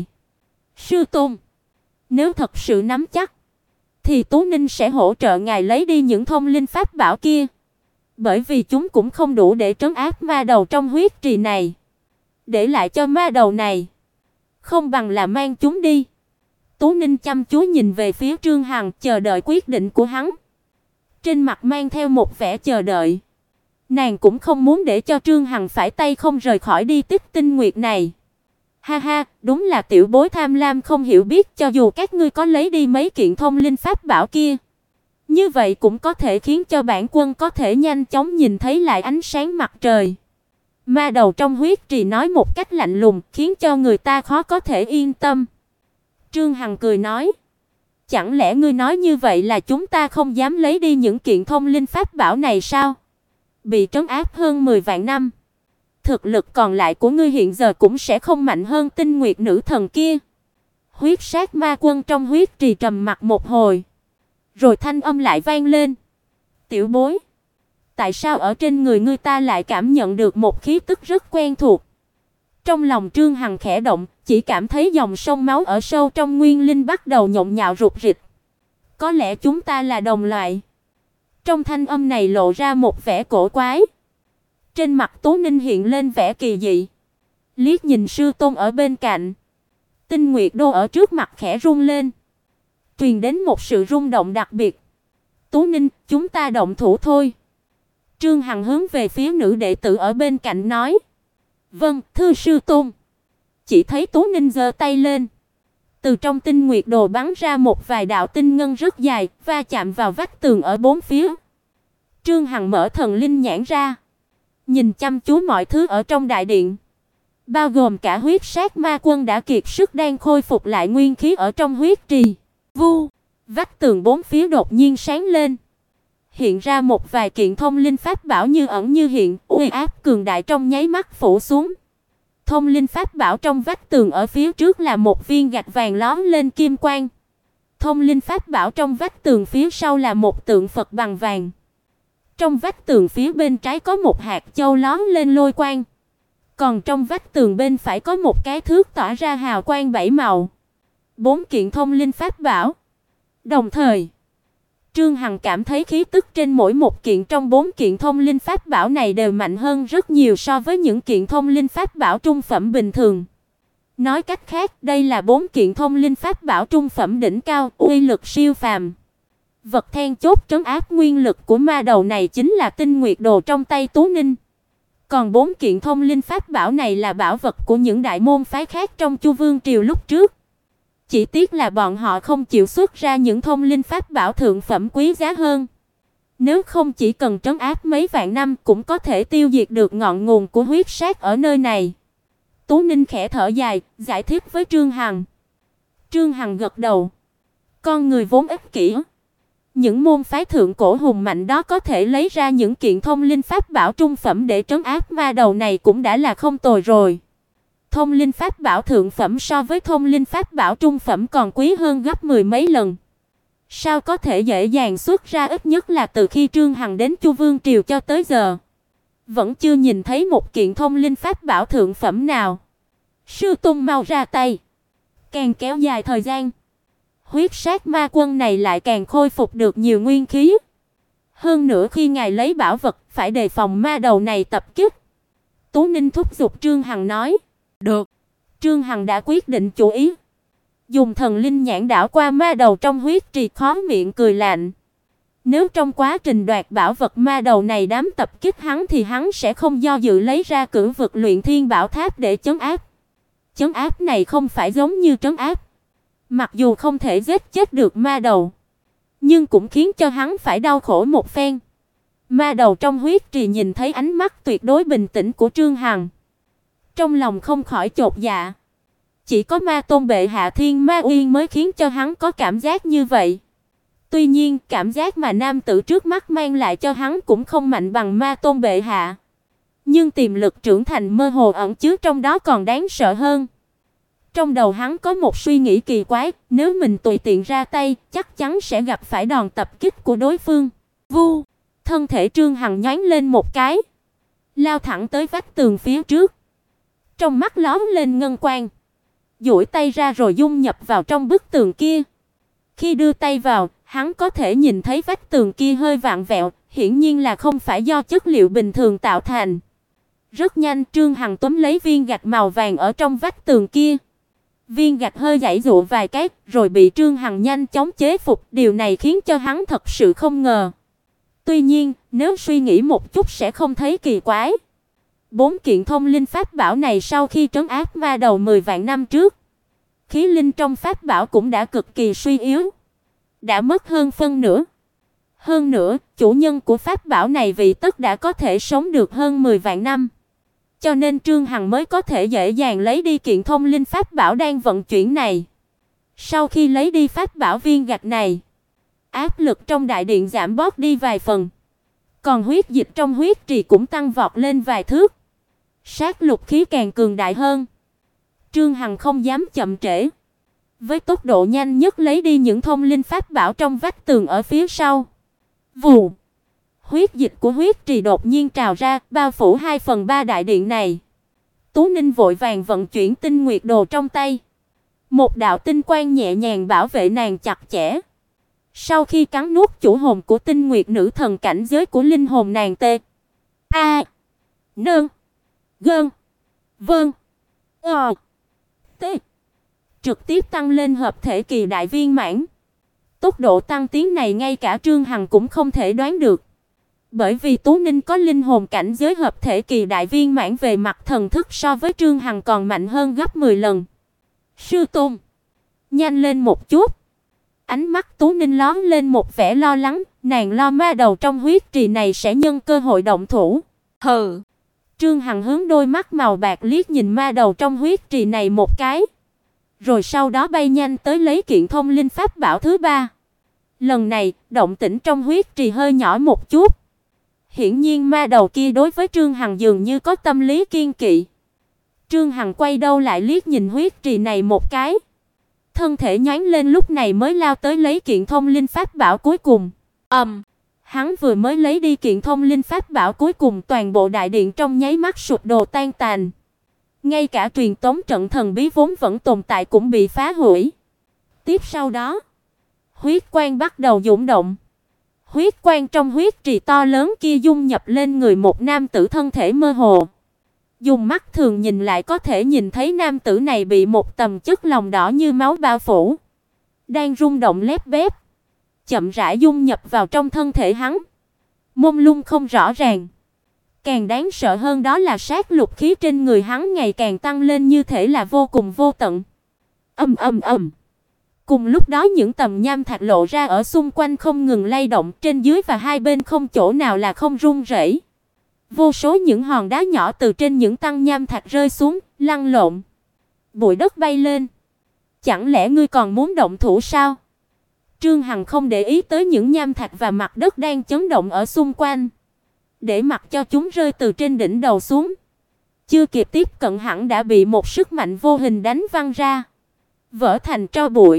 Sư tôn, nếu thật sự nắm chắc thì Tú Ninh sẽ hỗ trợ ngài lấy đi những thông linh pháp bảo kia, bởi vì chúng cũng không đủ để trấn áp ma đầu trong huyết trì này. Để lại cho ma đầu này, không bằng là mang chúng đi. Tú Ninh chăm chú nhìn về phía Trương Hằng, chờ đợi quyết định của hắn. Trên mặt mang theo một vẻ chờ đợi. Nàng cũng không muốn để cho Trương Hằng phải tay không rời khỏi đi tích Tinh Nguyệt này. Ha ha, đúng là tiểu bối tham lam không hiểu biết, cho dù các ngươi có lấy đi mấy kiện thông linh pháp bảo kia, như vậy cũng có thể khiến cho bản quân có thể nhanh chóng nhìn thấy lại ánh sáng mặt trời. Ma đầu trong huyết trì nói một cách lạnh lùng, khiến cho người ta khó có thể yên tâm. Trương Hằng cười nói, chẳng lẽ ngươi nói như vậy là chúng ta không dám lấy đi những kiện thông linh pháp bảo này sao? Bị trấn áp hơn 10 vạn năm, thực lực còn lại của ngươi hiện giờ cũng sẽ không mạnh hơn Tinh Nguyệt nữ thần kia. Huyết sát ma quân trong huyết trì trầm mặc một hồi, rồi thanh âm lại vang lên. Tiểu bối, tại sao ở trên người ngươi ta lại cảm nhận được một khí tức rất quen thuộc? Trong lòng Trương Hằng khẽ động, chỉ cảm thấy dòng sông máu ở sâu trong nguyên linh bắt đầu nhộn nhạo rục rịch. Có lẽ chúng ta là đồng loại. Trong thanh âm này lộ ra một vẻ cổ quái. Trên mặt Tú Ninh hiện lên vẻ kỳ dị. Liếc nhìn sư tôn ở bên cạnh. Tinh Nguyệt Đô ở trước mặt khẽ rung lên, truyền đến một sự rung động đặc biệt. Tú Ninh, chúng ta động thủ thôi. Trương Hằng hướng về phía nữ đệ tử ở bên cạnh nói. Vâng, thưa sư tôn. Chỉ thấy Tú Ninh giơ tay lên. Từ trong Tinh Nguyệt Đồ bắn ra một vài đạo tinh ngân rất dài, va chạm vào vách tường ở bốn phía. Trương Hằng mở thần linh nhãn ra, nhìn chăm chú mọi thứ ở trong đại điện, bao gồm cả huyết sát ma quân đã kiệt sức đang khôi phục lại nguyên khí ở trong huyết trì. Vu, vách tường bốn phía đột nhiên sáng lên, hiện ra một vài kiện thông linh pháp bảo như ẩn như hiện, uy áp cường đại trong nháy mắt phủ xuống. Thông linh pháp bảo trong vách tường ở phía trước là một viên gạch vàng lóe lên kim quang. Thông linh pháp bảo trong vách tường phía sau là một tượng Phật bằng vàng. Trong vách tường phía bên trái có một hạt châu lóe lên lôi quang. Còn trong vách tường bên phải có một cái thước tỏa ra hào quang bảy màu. 4 kiện thông linh pháp bảo. Đồng thời, Trương Hằng cảm thấy khí tức trên mỗi một kiện trong 4 kiện thông linh pháp bảo này đều mạnh hơn rất nhiều so với những kiện thông linh pháp bảo trung phẩm bình thường. Nói cách khác, đây là 4 kiện thông linh pháp bảo trung phẩm đỉnh cao, uy lực siêu phàm. Vật then chốt trấn áp nguyên lực của ma đầu này chính là Tinh Nguyệt Đồ trong tay Tú Ninh. Còn 4 kiện thông linh pháp bảo này là bảo vật của những đại môn phái khác trong Chu Vương triều lúc trước. Chỉ tiếc là bọn họ không chịu xuất ra những thông linh pháp bảo thượng phẩm quý giá hơn. Nếu không chỉ cần trấn áp mấy vạn năm cũng có thể tiêu diệt được ngọn nguồn của huyết sát ở nơi này. Tú Ninh khẽ thở dài, giải thích với Trương Hằng. Trương Hằng gật đầu. Con người vốn ích kỷ. Những môn phái thượng cổ hùng mạnh đó có thể lấy ra những kiện thông linh pháp bảo trung phẩm để trấn áp ma đầu này cũng đã là không tồi rồi. Thông linh pháp bảo thượng phẩm so với thông linh pháp bảo trung phẩm còn quý hơn gấp 10 mấy lần. Sao có thể dễ dàng xuất ra, ít nhất là từ khi Trương Hằng đến Chu Vương triều cho tới giờ, vẫn chưa nhìn thấy một kiện thông linh pháp bảo thượng phẩm nào. Sư tôn mau ra tay. Càng kéo dài thời gian, huyết sát ma quân này lại càng khôi phục được nhiều nguyên khí. Hơn nữa khi ngài lấy bảo vật, phải đề phòng ma đầu này tập kích. Tú Ninh thúc giục Trương Hằng nói. Được. Trương Hằng đã quyết định chủ ý. Dùng thần linh nhãn đảo qua ma đầu trong huyết trì, khó miệng cười lạnh. Nếu trong quá trình đoạt bảo vật ma đầu này dám tập kích hắn thì hắn sẽ không do dự lấy ra cửu vực luyện thiên bảo tháp để trấn áp. Trấn áp này không phải giống như trấn áp. Mặc dù không thể giết chết được ma đầu, nhưng cũng khiến cho hắn phải đau khổ một phen. Ma đầu trong huyết trì nhìn thấy ánh mắt tuyệt đối bình tĩnh của Trương Hằng, trong lòng không khỏi chột dạ. Chỉ có ma tôn bệ hạ Thiên Ma Uyên mới khiến cho hắn có cảm giác như vậy. Tuy nhiên, cảm giác mà nam tử trước mắt mang lại cho hắn cũng không mạnh bằng ma tôn bệ hạ. Nhưng tiềm lực trưởng thành mơ hồ ẩn chứa trong đó còn đáng sợ hơn. Trong đầu hắn có một suy nghĩ kỳ quái, nếu mình tùy tiện ra tay, chắc chắn sẽ gặp phải đòn tập kích của đối phương. Vu, thân thể Trương Hằng nhoáng lên một cái, lao thẳng tới vách tường phía trước. Trong mắt lóe lên ngân quang, duỗi tay ra rồi dung nhập vào trong bức tường kia. Khi đưa tay vào, hắn có thể nhìn thấy vách tường kia hơi vặn vẹo, hiển nhiên là không phải do chất liệu bình thường tạo thành. Rất nhanh, Trương Hằng túm lấy viên gạch màu vàng ở trong vách tường kia. Viên gạch hơi giãy giụa vài cái, rồi bị Trương Hằng nhanh chóng chế phục, điều này khiến cho hắn thật sự không ngờ. Tuy nhiên, nếu suy nghĩ một chút sẽ không thấy kỳ quái. 4 kiện thông linh pháp bảo này sau khi trấn áp ma đầu 10 vạn năm trước, khí linh trong pháp bảo cũng đã cực kỳ suy yếu, đã mất hơn phân nửa. Hơn nữa, chủ nhân của pháp bảo này vì tất đã có thể sống được hơn 10 vạn năm. Cho nên Trương Hằng mới có thể dễ dàng lấy đi kiện thông linh pháp bảo đang vận chuyển này. Sau khi lấy đi pháp bảo viên gạch này, áp lực trong đại điện giảm bớt đi vài phần. Còn huyết dịch trong huyết trì cũng tăng vọt lên vài thước. Sát lục khí càng cường đại hơn. Trương Hằng không dám chậm trễ, với tốc độ nhanh nhất lấy đi những thông linh pháp bảo trong vách tường ở phía sau. Vù, Huyết dịch của huyết trì đột nhiên trào ra, bao phủ 2/3 đại điện này. Tú Ninh vội vàng vận chuyển tinh nguyệt đồ trong tay. Một đạo tinh quang nhẹ nhàng bảo vệ nàng chặt chẽ. Sau khi cắn nuốt chủ hồn của tinh nguyệt nữ thần, cảnh giới của linh hồn nàng tê a nương gơn vâng t trực tiếp tăng lên hợp thể kỳ đại viên mãn. Tốc độ tăng tiến này ngay cả Trương Hằng cũng không thể đoán được. Bởi vì Tú Ninh có linh hồn cảnh giới hợp thể kỳ đại viên mãn, về mặt thần thức so với Trương Hằng còn mạnh hơn gấp 10 lần. Sư tôn, nhanh lên một chút. Ánh mắt Tú Ninh lóe lên một vẻ lo lắng, nàng lo ma đầu trong huyết trì này sẽ nhân cơ hội động thủ. Hừ. Trương Hằng hướng đôi mắt màu bạc liếc nhìn ma đầu trong huyết trì này một cái, rồi sau đó bay nhanh tới lấy kiện thông linh pháp bảo thứ 3. Lần này, động tĩnh trong huyết trì hơi nhỏ một chút. Hiển nhiên ma đầu kia đối với Trương Hằng dường như có tâm lý kiêng kỵ. Trương Hằng quay đầu lại liếc nhìn huyết trì này một cái, thân thể nhoáng lên, lúc này mới lao tới lấy kiện thông linh pháp bảo cuối cùng. Hắn vừa mới lấy đi kiện thông linh pháp bảo cuối cùng, toàn bộ đại điện trong nháy mắt sụp đổ tan tành. Ngay cả truyền tống trận thần bí vốn vẫn tồn tại cũng bị phá hủy. Tiếp sau đó, huyết quang bắt đầu dũng động. Huyết quang trong huyết trì to lớn kia dung nhập lên người một nam tử thân thể mơ hồ. Dùng mắt thường nhìn lại có thể nhìn thấy nam tử này bị một tầng chất lỏng đỏ như máu bao phủ, đang rung động lép bép, chậm rãi dung nhập vào trong thân thể hắn. Mông lung không rõ ràng. Càng đáng sợ hơn đó là sát lục khí trên người hắn ngày càng tăng lên, như thể là vô cùng vô tận. Cùng lúc đó những tầm nham thạch lộ ra ở xung quanh không ngừng lay động, trên dưới và hai bên không chỗ nào là không rung rẩy. Vô số những hòn đá nhỏ từ trên những tầng nham thạch rơi xuống, lăn lộn. Bụi đất bay lên. Chẳng lẽ ngươi còn muốn động thủ sao? Trương Hằng không để ý tới những nham thạch và mặt đất đang chấn động ở xung quanh, để mặc cho chúng rơi từ trên đỉnh đầu xuống. Chưa kịp tiếp cận hẳn đã bị một sức mạnh vô hình đánh văng ra, vỡ thành tro bụi.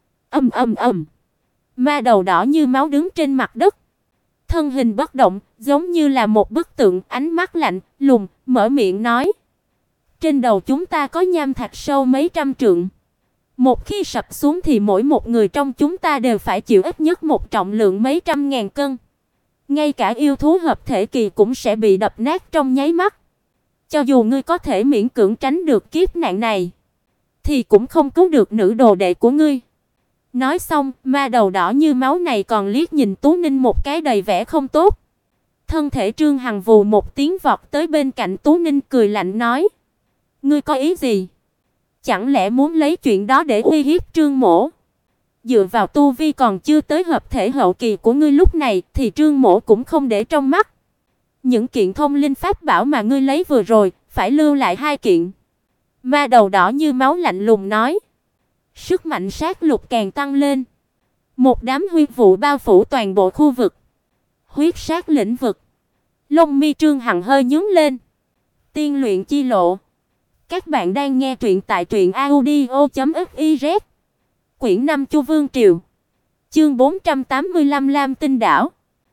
Ma đầu đỏ như máu đứng trên mặt đất, thân hình bất động, giống như là một bức tượng, ánh mắt lạnh lùng, mở miệng nói: "Trên đầu chúng ta có nham thạch sâu mấy trăm trượng. Một khi sập xuống thì mỗi một người trong chúng ta đều phải chịu ít nhất một trọng lượng mấy trăm ngàn cân. Ngay cả yêu thú hợp thể kỳ cũng sẽ bị đập nát trong nháy mắt. Cho dù ngươi có thể miễn cưỡng tránh được kiếp nạn này, thì cũng không cứu được nữ đồ đệ của ngươi." Nói xong, ma đầu đỏ như máu này còn liếc nhìn Tú Ninh một cái đầy vẻ không tốt. Thân thể Trương Hằng vù một tiếng vọt tới bên cạnh Tú Ninh, cười lạnh nói: "Ngươi có ý gì? Chẳng lẽ muốn lấy chuyện đó để uy hiếp Trương mỗ? Dựa vào tu vi còn chưa tới hợp thể hậu kỳ của ngươi lúc này thì Trương mỗ cũng không để trong mắt. Những kiện thông linh pháp bảo mà ngươi lấy vừa rồi, phải lưu lại 2 kiện." Ma đầu đỏ như máu lạnh lùng nói. Sức mạnh sát lục càng tăng lên. Một đám huyết vụ bao phủ toàn bộ khu vực. Huyết sát lĩnh vực. Lông mi Trương Hằng hơi nhướng lên. Tiên luyện chi lộ. Các bạn đang nghe truyện tại truyệnaudio.fiz. Quyển 5 Chu Vương Triều. Chương 485 Lam Tinh Đảo.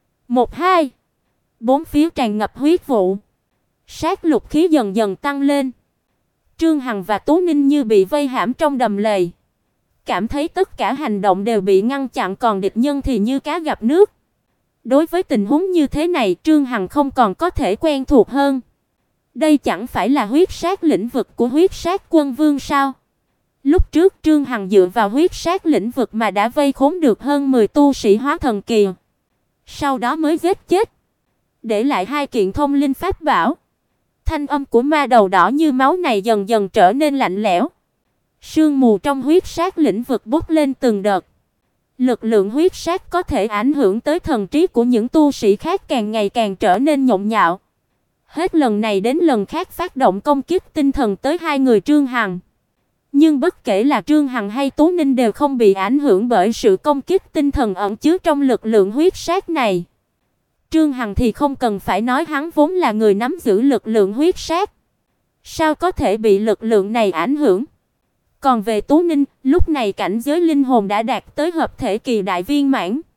1-2. Bốn phía tràn ngập huyết vụ. Sát lục khí dần dần tăng lên. Trương Hằng và Tú Ninh như bị vây hãm trong đầm lầy, cảm thấy tất cả hành động đều bị ngăn chặn, còn địch nhân thì như cá gặp nước. Đối với tình huống như thế này, Trương Hằng không còn có thể quen thuộc hơn. Đây chẳng phải là huyết sát lĩnh vực của huyết sát quân vương sao? Lúc trước Trương Hằng dựa vào huyết sát lĩnh vực mà đã vây khốn được hơn 10 tu sĩ hóa thần kỳ, sau đó mới giết chết, để lại 2 kiện thông linh pháp bảo. Thanh âm của ma đầu đỏ như máu này dần dần trở nên lạnh lẽo. Sương mù trong huyết sát lĩnh vực bốc lên từng đợt. Lực lượng huyết sát có thể ảnh hưởng tới thần trí của những tu sĩ khác càng ngày càng trở nên nhộn nhạo. Hết lần này đến lần khác phát động công kích tinh thần tới 2 người Trương Hằng. Nhưng bất kể là Trương Hằng hay Tú Ninh đều không bị ảnh hưởng bởi sự công kích tinh thần ẩn chứa trong lực lượng huyết sát này. Trương Hằng thì không cần phải nói, hắn vốn là người nắm giữ lực lượng huyết sát, sao có thể bị lực lượng này ảnh hưởng. Còn về Tú Ninh, lúc này cảnh giới linh hồn đã đạt tới hợp thể kỳ đại viên mãn.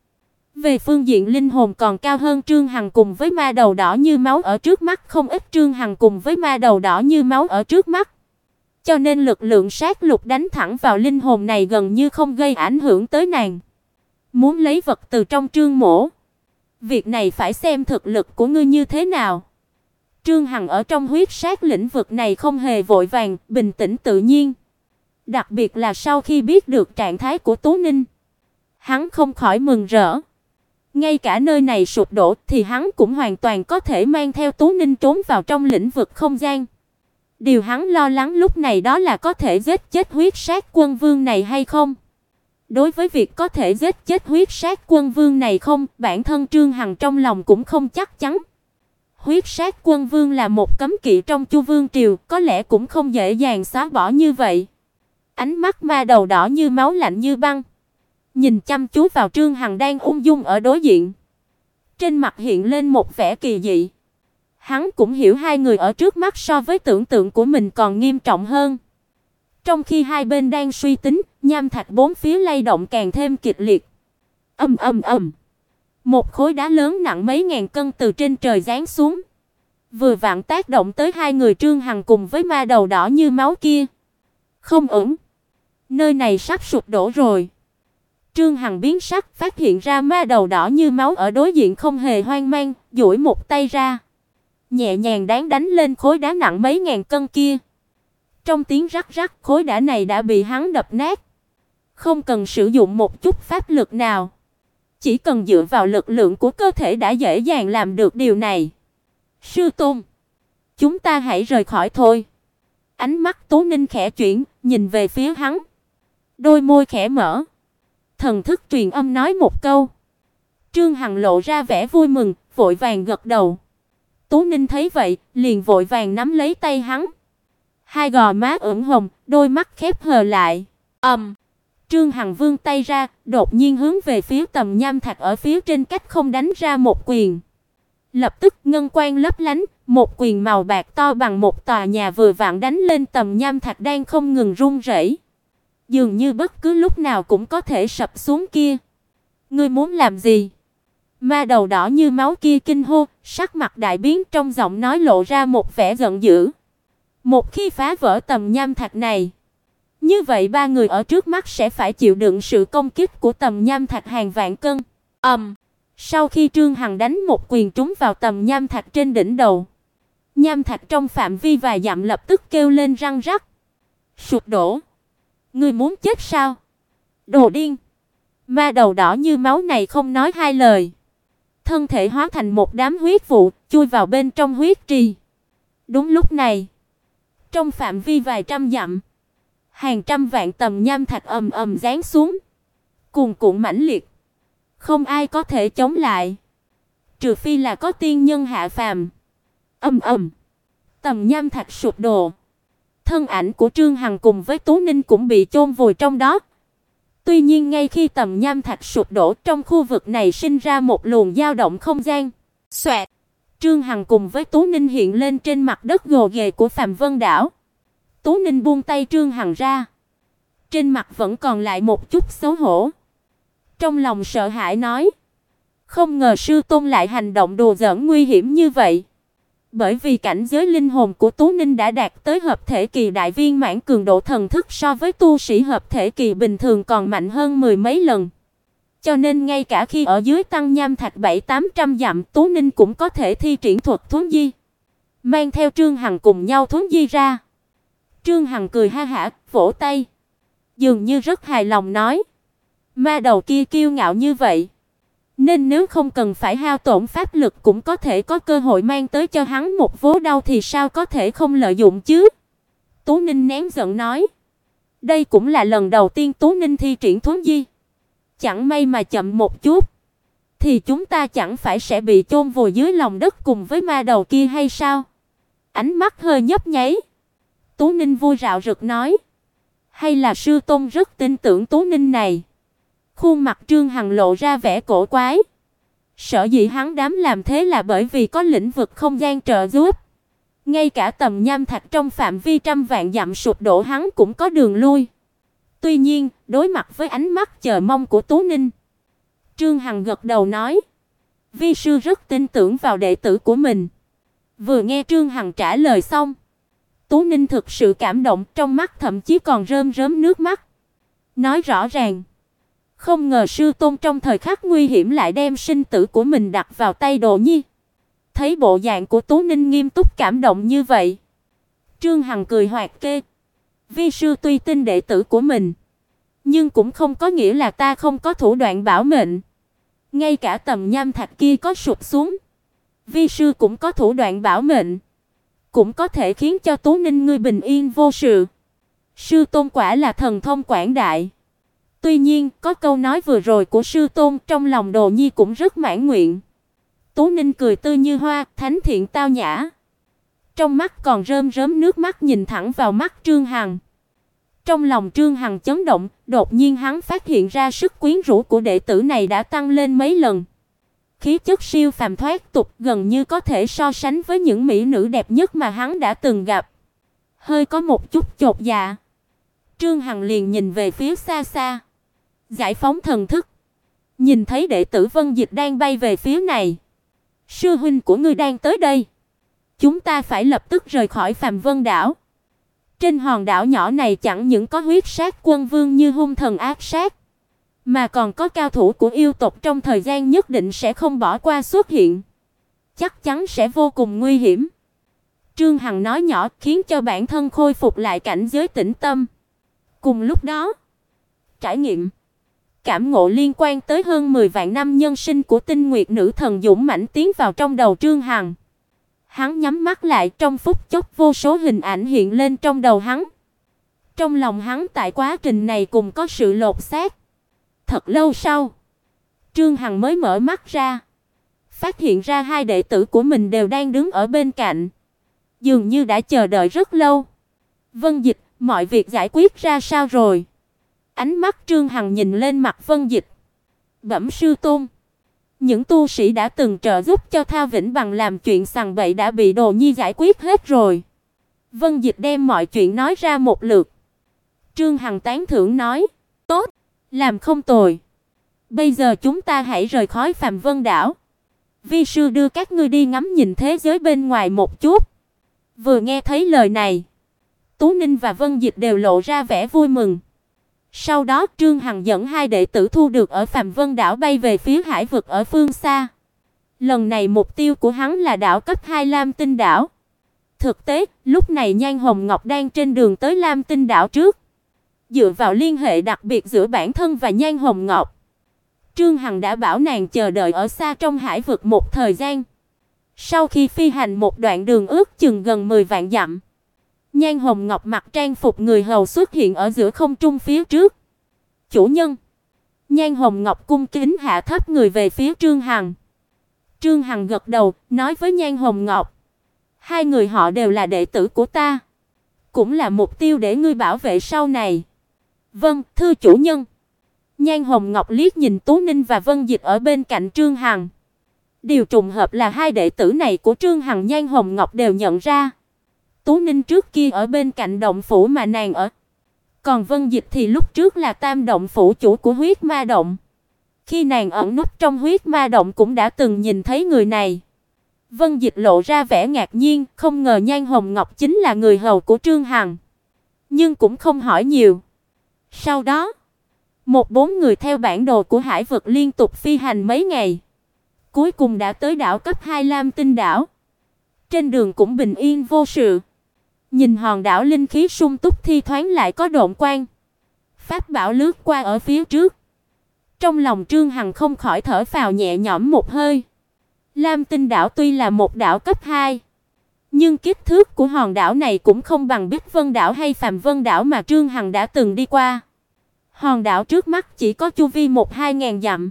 Về phương diện linh hồn còn cao hơn Trương Hằng cùng với ma đầu đỏ như máu ở trước mắt không ít. Trương Hằng cùng với ma đầu đỏ như máu ở trước mắt, cho nên lực lượng sát lục đánh thẳng vào linh hồn này gần như không gây ảnh hưởng tới nàng. Muốn lấy vật từ trong Trương Mỗ, việc này phải xem thực lực của ngươi như thế nào. Trương Hằng ở trong huyết sát lĩnh vực này không hề vội vàng, bình tĩnh tự nhiên. Đặc biệt là sau khi biết được trạng thái của Tú Ninh, hắn không khỏi mừng rỡ. Ngay cả nơi này sụp đổ thì hắn cũng hoàn toàn có thể mang theo Tú Ninh trốn vào trong lĩnh vực không gian. Điều hắn lo lắng lúc này đó là có thể giết chết huyết sát quân vương này hay không. Đối với việc có thể giết chết huyết sát quân vương này không, bản thân Trương Hằng trong lòng cũng không chắc chắn. Huyết sát quân vương là một cấm kỵ trong Chu Vương triều, có lẽ cũng không dễ dàng xóa bỏ như vậy. Ánh mắt ma đầu đỏ như máu lạnh như băng, nhìn chăm chú vào Trương Hằng đang ung dung ở đối diện. Trên mặt hiện lên một vẻ kỳ dị. Hắn cũng hiểu hai người ở trước mắt so với tưởng tượng của mình còn nghiêm trọng hơn. Trong khi hai bên đang suy tính, nham thạch bốn phía lay động càng thêm kịch liệt. Ầm ầm ầm. Một khối đá lớn nặng mấy ngàn cân từ trên trời giáng xuống, vừa vặn tác động tới hai người Trương Hằng cùng với ma đầu đỏ như máu kia. Không ổn, nơi này sắp sụp đổ rồi. Trương Hằng biến sắc, phát hiện ra ma đầu đỏ như máu ở đối diện không hề hoang mang, duỗi một tay ra, nhẹ nhàng đánh lên khối đá nặng mấy ngàn cân kia. Trong tiếng rắc rắc, khối đá này đã bị hắn đập nát. Không cần sử dụng một chút pháp lực nào, chỉ cần dựa vào lực lượng của cơ thể đã dễ dàng làm được điều này. Sư Tôn, chúng ta hãy rời khỏi thôi. Ánh mắt Tú Ninh khẽ chuyển, nhìn về phía hắn. Đôi môi khẽ mở, thần thức truyền âm nói một câu. Trương Hằng lộ ra vẻ vui mừng, vội vàng gật đầu. Tú Ninh thấy vậy, liền vội vàng nắm lấy tay hắn. Hai gò má ửng hồng, đôi mắt khép hờ lại. Trương Hằng vươn tay ra, đột nhiên hướng về phía tầm nham thạch ở phía trên cách không đánh ra một quyền. Lập tức ngân quang lấp lánh, một quyền màu bạc to bằng một tòa nhà vừa vặn đánh lên tầm nham thạch đang không ngừng rung rẩy, dường như bất cứ lúc nào cũng có thể sập xuống kia. Ngươi muốn làm gì? Ma đầu đỏ như máu kia kinh hô, sắc mặt đại biến, trong giọng nói lộ ra một vẻ giận dữ. Một khi phá vỡ tầm nham thạch này, như vậy ba người ở trước mắt sẽ phải chịu đựng sự công kích của tầm nham thạch hàng vạn cân. Sau khi Trương Hằng đánh một quyền trúng vào tầm nham thạch trên đỉnh đầu, nham thạch trong phạm vi vài dặm lập tức kêu lên răng rắc, sụp đổ. Ngươi muốn chết sao? Đồ điên! Ma đầu đỏ như máu này không nói hai lời, thân thể hóa thành một đám huyết vụ, chui vào bên trong huyết trì. Đúng lúc này, trong phạm vi vài trăm dặm, hàng trăm vạn tầm nham thạch ầm ầm giáng xuống, cuồn cuộn mãnh liệt, không ai có thể chống lại, trừ phi là có tiên nhân hạ phàm. Tầm nham thạch sụp đổ, thân ảnh của Trương Hằng cùng với Tú Ninh cũng bị chôn vùi trong đó. Tuy nhiên ngay khi tầm nham thạch sụp đổ, trong khu vực này sinh ra một luồng dao động không gian. Xoẹt, Trương Hằng cùng với Tú Ninh hiện lên trên mặt đất gồ ghề của Phạm Vân đảo. Tú Ninh buông tay Trương Hằng ra, trên mặt vẫn còn lại một chút xấu hổ. Trong lòng sợ hãi nói: "Không ngờ sư tôn lại hành động đùa giỡn nguy hiểm như vậy." Bởi vì cảnh giới linh hồn của Tú Ninh đã đạt tới hợp thể kỳ đại viên mãn, cường độ thần thức so với tu sĩ hợp thể kỳ bình thường còn mạnh hơn mười mấy lần. Cho nên ngay cả khi ở dưới tăng nham thạch 700-800 dặm, Tú Ninh cũng có thể thi triển thuật thuấn di, mang theo Trương Hằng cùng nhau thuấn di ra. Trương Hằng cười ha hả, vỗ tay, dường như rất hài lòng nói: "Ma đầu kia kiêu ngạo như vậy, nên nếu không cần phải hao tổn pháp lực cũng có thể có cơ hội mang tới cho hắn một vố đau thì sao có thể không lợi dụng chứ?" Tú Ninh nén giận nói. Đây cũng là lần đầu tiên Tú Ninh thi triển thuấn di. Chẳng may mà chậm một chút, thì chúng ta chẳng phải sẽ bị chôn vùi dưới lòng đất cùng với ma đầu kia hay sao? Ánh mắt hơi nhấp nháy, Tú Ninh vui rạo rực nói. Hay là sư tôn rất tin tưởng Tú Ninh này? Khuôn mặt Trương Hằng lộ ra vẻ cổ quái. Sở dĩ hắn dám làm thế là bởi vì có lĩnh vực không gian trợ giúp. Ngay cả tầm nham thạch trong phạm vi trăm vạn dặm sụp đổ hắn cũng có đường lui. Tuy nhiên, đối mặt với ánh mắt chờ mong của Tú Ninh, Trương Hằng gật đầu nói, vi sư rất tin tưởng vào đệ tử của mình. Vừa nghe Trương Hằng trả lời xong, Tú Ninh thực sự cảm động, trong mắt thậm chí còn rơm rớm nước mắt. Nói rõ ràng, không ngờ sư tôn trong thời khắc nguy hiểm lại đem sinh tử của mình đặt vào tay Đồ Nhi. Thấy bộ dạng của Tú Ninh nghiêm túc cảm động như vậy, Trương Hằng cười hoạt kê, vi sư tuy tin đệ tử của mình, nhưng cũng không có nghĩa là ta không có thủ đoạn bảo mệnh. Ngay cả tầm nham thạch kia có sụp xuống, vi sư cũng có thủ đoạn bảo mệnh, cũng có thể khiến cho Tú Ninh ngươi bình yên vô sự. Sư tôn quả là thần thông quảng đại. Tuy nhiên, có câu nói vừa rồi của sư tôn, trong lòng Đồ Nhi cũng rất mãn nguyện. Tú Ninh cười tươi như hoa, thánh thiện tao nhã. Trong mắt còn rơm rớm nước mắt nhìn thẳng vào mắt Trương Hằng. Trong lòng Trương Hằng chấn động, đột nhiên hắn phát hiện ra sức quyến rũ của đệ tử này đã tăng lên mấy lần. Khí chất siêu phàm thoát tục, gần như có thể so sánh với những mỹ nữ đẹp nhất mà hắn đã từng gặp. Hơi có một chút chột dạ, Trương Hằng liền nhìn về phía xa xa, giải phóng thần thức, nhìn thấy đệ tử Vân Dịch đang bay về phía này. Sư huynh của ngươi đang tới đây, chúng ta phải lập tức rời khỏi Phàm Vân đảo. Trên hòn đảo nhỏ này chẳng những có huyết sát quân vương như hung thần ác sát, mà còn có cao thủ của yêu tộc trong thời gian nhất định sẽ không bỏ qua xuất hiện, chắc chắn sẽ vô cùng nguy hiểm. Trương Hằng nói nhỏ khiến cho bản thân khôi phục lại cảnh giới tĩnh tâm. Cùng lúc đó, trải nghiệm, cảm ngộ liên quan tới hơn 10 vạn năm nhân sinh của Tinh Nguyệt nữ thần dũng mãnh tiến vào trong đầu Trương Hằng. Hắn nhắm mắt lại, trong phút chốc vô số hình ảnh hiện lên trong đầu hắn. Trong lòng hắn tại quá trình này cùng có sự lột xác. Thật lâu sau, Trương Hằng mới mở mắt ra, phát hiện ra hai đệ tử của mình đều đang đứng ở bên cạnh, dường như đã chờ đợi rất lâu. Vân Dịch, mọi việc giải quyết ra sao rồi? Ánh mắt Trương Hằng nhìn lên mặt Vân Dịch. Bẩm sư tôn, những tu sĩ đã từng trợ giúp cho Thao Vĩnh Bằng làm chuyện sằng bậy đã bị Đồ Nhi giải quyết hết rồi. Vân Dịch đem mọi chuyện nói ra một lượt. Trương Hằng tán thưởng nói, tốt, làm không tồi. Bây giờ chúng ta hãy rời khỏi Phàm Vân đảo. Vi sư đưa các ngươi đi ngắm nhìn thế giới bên ngoài một chút. Vừa nghe thấy lời này, Tú Ninh và Vân Dịch đều lộ ra vẻ vui mừng. Sau đó Trương Hằng dẫn hai đệ tử thu được ở Phàm Vân đảo bay về phía hải vực ở phương xa. Lần này mục tiêu của hắn là đảo cấp 2 Lam Tinh đảo. Thực tế, lúc này Nhan Hồng Ngọc đang trên đường tới Lam Tinh đảo trước. Dựa vào liên hệ đặc biệt giữa bản thân và Nhan Hồng Ngọc, Trương Hằng đã bảo nàng chờ đợi ở xa trong hải vực một thời gian. Sau khi phi hành một đoạn đường ước chừng gần 10 vạn dặm, Nhan Hồng Ngọc mặc trang phục người hầu xuất hiện ở giữa không trung phía trước. Chủ nhân. Nhan Hồng Ngọc cung kính hạ thấp người về phía Trương Hằng. Trương Hằng gật đầu, nói với Nhan Hồng Ngọc, hai người họ đều là đệ tử của ta, cũng là mục tiêu để ngươi bảo vệ sau này. Vâng, thưa chủ nhân. Nhan Hồng Ngọc liếc nhìn Tú Ninh và Vân Dịch ở bên cạnh Trương Hằng. Điều trùng hợp là hai đệ tử này của Trương Hằng Nhan Hồng Ngọc đều nhận ra. Tú Ninh trước kia ở bên cạnh động phủ mà nàng ở, còn Vân Dịch thì lúc trước là Tam động phủ chủ của Huyết Ma động. Khi nàng ẩn núp trong Huyết Ma động cũng đã từng nhìn thấy người này. Vân Dịch lộ ra vẻ ngạc nhiên, không ngờ Nhan Hồng Ngọc chính là người hầu của Trương Hằng, nhưng cũng không hỏi nhiều. Sau đó, bốn người theo bản đồ của hải vực liên tục phi hành mấy ngày, cuối cùng đã tới đảo cấp 2 Lam Tinh đảo. Trên đường cũng bình yên vô sự. Nhìn hòn đảo linh khí sung túc, thi thoáng lại có độn quang. Pháp bảo lướt qua ở phía trước. Trong lòng Trương Hằng không khỏi thở phào nhẹ nhõm một hơi. Lam Tinh đảo tuy là một đảo cấp 2, nhưng kích thước của hòn đảo này cũng không bằng Bích Vân đảo hay Phàm Vân đảo mà Trương Hằng đã từng đi qua. Hòn đảo trước mắt chỉ có chu vi 1-2 ngàn dặm.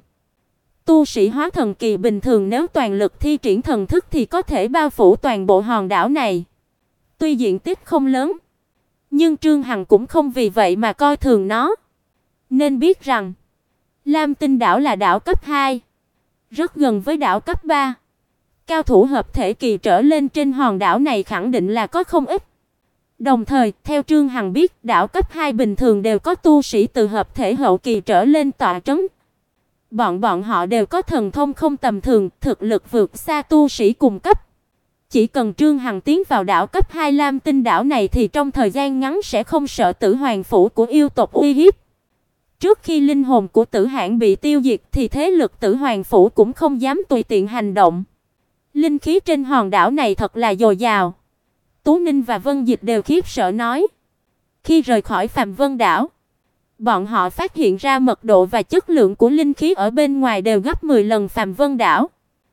Tu sĩ hóa thần kỳ bình thường nếu toàn lực thi triển thần thức thì có thể bao phủ toàn bộ hòn đảo này. Tuy diện tích không lớn, nhưng Trương Hằng cũng không vì vậy mà coi thường nó. Nên biết rằng, Lam Tinh đảo là đảo cấp 2, rất gần với đảo cấp 3. Cao thủ hợp thể kỳ trở lên trên hòn đảo này khẳng định là có không ít. Đồng thời, theo Trương Hằng biết, đảo cấp 2 bình thường đều có tu sĩ từ hợp thể hậu kỳ trở lên tọa trấn. Bọn họ đều có thần thông không tầm thường, thực lực vượt xa tu sĩ cùng cấp. Chỉ cần Trương Hằng tiến vào đảo cấp 2 Lam Tinh đảo này thì trong thời gian ngắn sẽ không sợ Tử Hoàng phủ của yêu tộc uy hiếp. Trước khi linh hồn của Tử Hãn bị tiêu diệt thì thế lực Tử Hoàng phủ cũng không dám tùy tiện hành động. Linh khí trên hòn đảo này thật là dồi dào. Tú Ninh và Vân Dịch đều khiếp sợ nói. Khi rời khỏi Phàm Vân đảo, bọn họ phát hiện ra mật độ và chất lượng của linh khí ở bên ngoài đều gấp 10 lần Phàm Vân đảo.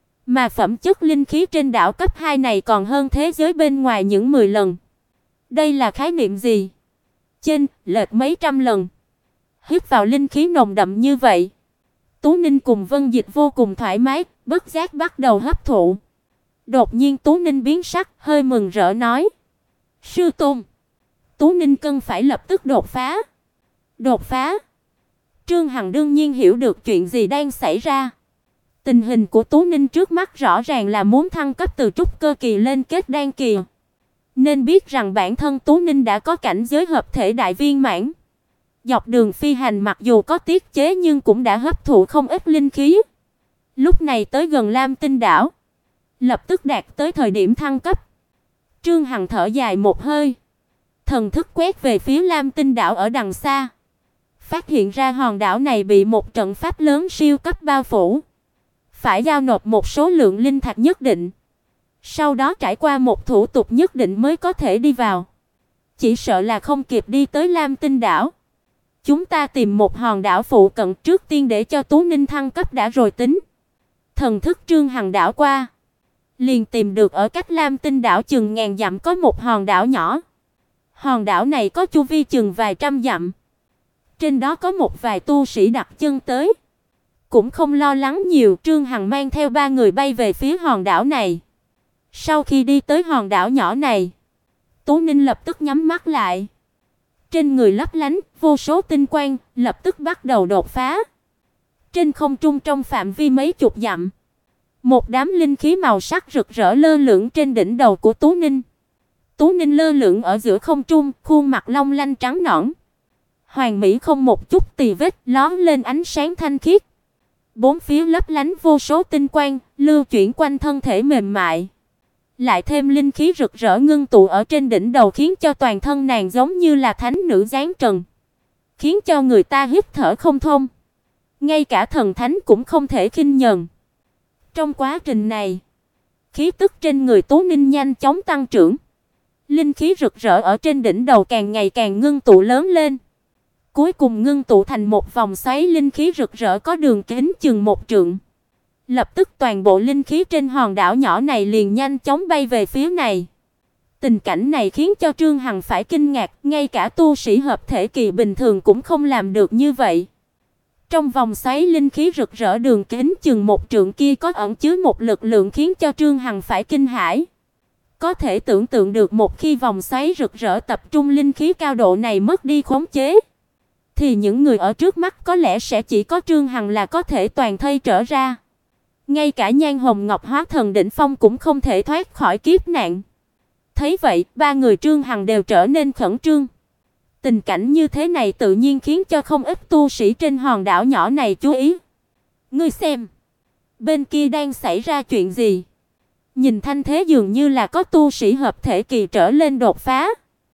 Mà phẩm chất linh khí trên đảo cấp 2 này còn hơn thế giới bên ngoài những 10 lần. Đây là khái niệm gì? Chênh lệch mấy trăm lần. Hít vào linh khí nồng đậm như vậy, Tú Ninh cùng Vân Dịch vô cùng thoải mái, bất giác bắt đầu hấp thụ. Đột nhiên Tú Ninh biến sắc, hơi mừng rỡ nói: "Sư tôn, Tú Ninh cần phải lập tức đột phá." Đột phá? Trương Hằng đương nhiên hiểu được chuyện gì đang xảy ra. Tình hình của Tú Ninh trước mắt rõ ràng là muốn thăng cấp từ trúc cơ kỳ lên kết đan kỳ. Nên biết rằng bản thân Tú Ninh đã có cảnh giới hợp thể đại viên mãn. Dọc đường phi hành mặc dù có tiết chế nhưng cũng đã hấp thụ không ít linh khí. Lúc này tới gần Lam Tinh đảo, lập tức đạt tới thời điểm thăng cấp. Trương Hằng thở dài một hơi, thần thức quét về phía Lam Tinh đảo ở đằng xa, phát hiện ra hòn đảo này bị một trận pháp lớn siêu cấp bao phủ, phải giao nộp một số lượng linh thạch nhất định, sau đó trải qua một thủ tục nhất định mới có thể đi vào. Chỉ sợ là không kịp đi tới Lam Tinh đảo. Chúng ta tìm một hòn đảo phụ cận trước tiên để cho Tú Ninh thăng cấp đã rồi tính. Thần thức Trương Hằng đảo qua, liền tìm được ở cách Lam Tinh đảo chừng ngàn dặm có một hòn đảo nhỏ. Hòn đảo này có chu vi chừng vài trăm dặm. Trên đó có một vài tu sĩ đặt chân tới. Cũng không lo lắng nhiều, Trương Hằng mang theo 3 người bay về phía hòn đảo này. Sau khi đi tới hòn đảo nhỏ này, Tú Ninh lập tức nhắm mắt lại. Trên người lấp lánh vô số tinh quang, lập tức bắt đầu đột phá. Trên không trung trong phạm vi mấy chục dặm, một đám linh khí màu sắc rực rỡ lơ lửng trên đỉnh đầu của Tú Ninh. Tú Ninh lơ lửng ở giữa không trung, khuôn mặt long lanh trắng nõn, hoàn mỹ không một chút tì vết, lóe lên ánh sáng thanh khiết. Bốn phía lấp lánh vô số tinh quang, lưu chuyển quanh thân thể mềm mại. Lại thêm linh khí rực rỡ ngưng tụ ở trên đỉnh đầu khiến cho toàn thân nàng giống như là thánh nữ giáng trần, khiến cho người ta hít thở không thông. Ngay cả thần thánh cũng không thể khinh nhờn. Trong quá trình này, khí tức trên người Tú Ninh nhanh chóng tăng trưởng. Linh khí rực rỡ ở trên đỉnh đầu càng ngày càng ngưng tụ lớn lên. Cuối cùng ngưng tụ thành một vòng xoáy linh khí rực rỡ có đường kính chừng 1 trượng. Lập tức toàn bộ linh khí trên hòn đảo nhỏ này liền nhanh chóng bay về phía này. Tình cảnh này khiến cho Trương Hằng phải kinh ngạc, ngay cả tu sĩ hợp thể kỳ bình thường cũng không làm được như vậy. Trong vòng xoáy linh khí rực rỡ đường kính chừng 1 trượng kia có ẩn chứa một lực lượng khiến cho Trương Hằng phải kinh hãi. Có thể tưởng tượng được một khi vòng xoáy rực rỡ tập trung linh khí cao độ này mất đi khống chế, thì những người ở trước mắt có lẽ sẽ chỉ có Trương Hằng là có thể toàn thây trở ra. Ngay cả Nhan Hồng Ngọc hóa thần đỉnh phong cũng không thể thoát khỏi kiếp nạn. Thấy vậy, 3 người Trương Hằng đều trở nên khẩn trương. Tình cảnh như thế này tự nhiên khiến cho không ít tu sĩ trên hòn đảo nhỏ này chú ý. Ngươi xem, bên kia đang xảy ra chuyện gì? Nhìn thanh thế dường như là có tu sĩ hợp thể kỳ trở lên đột phá.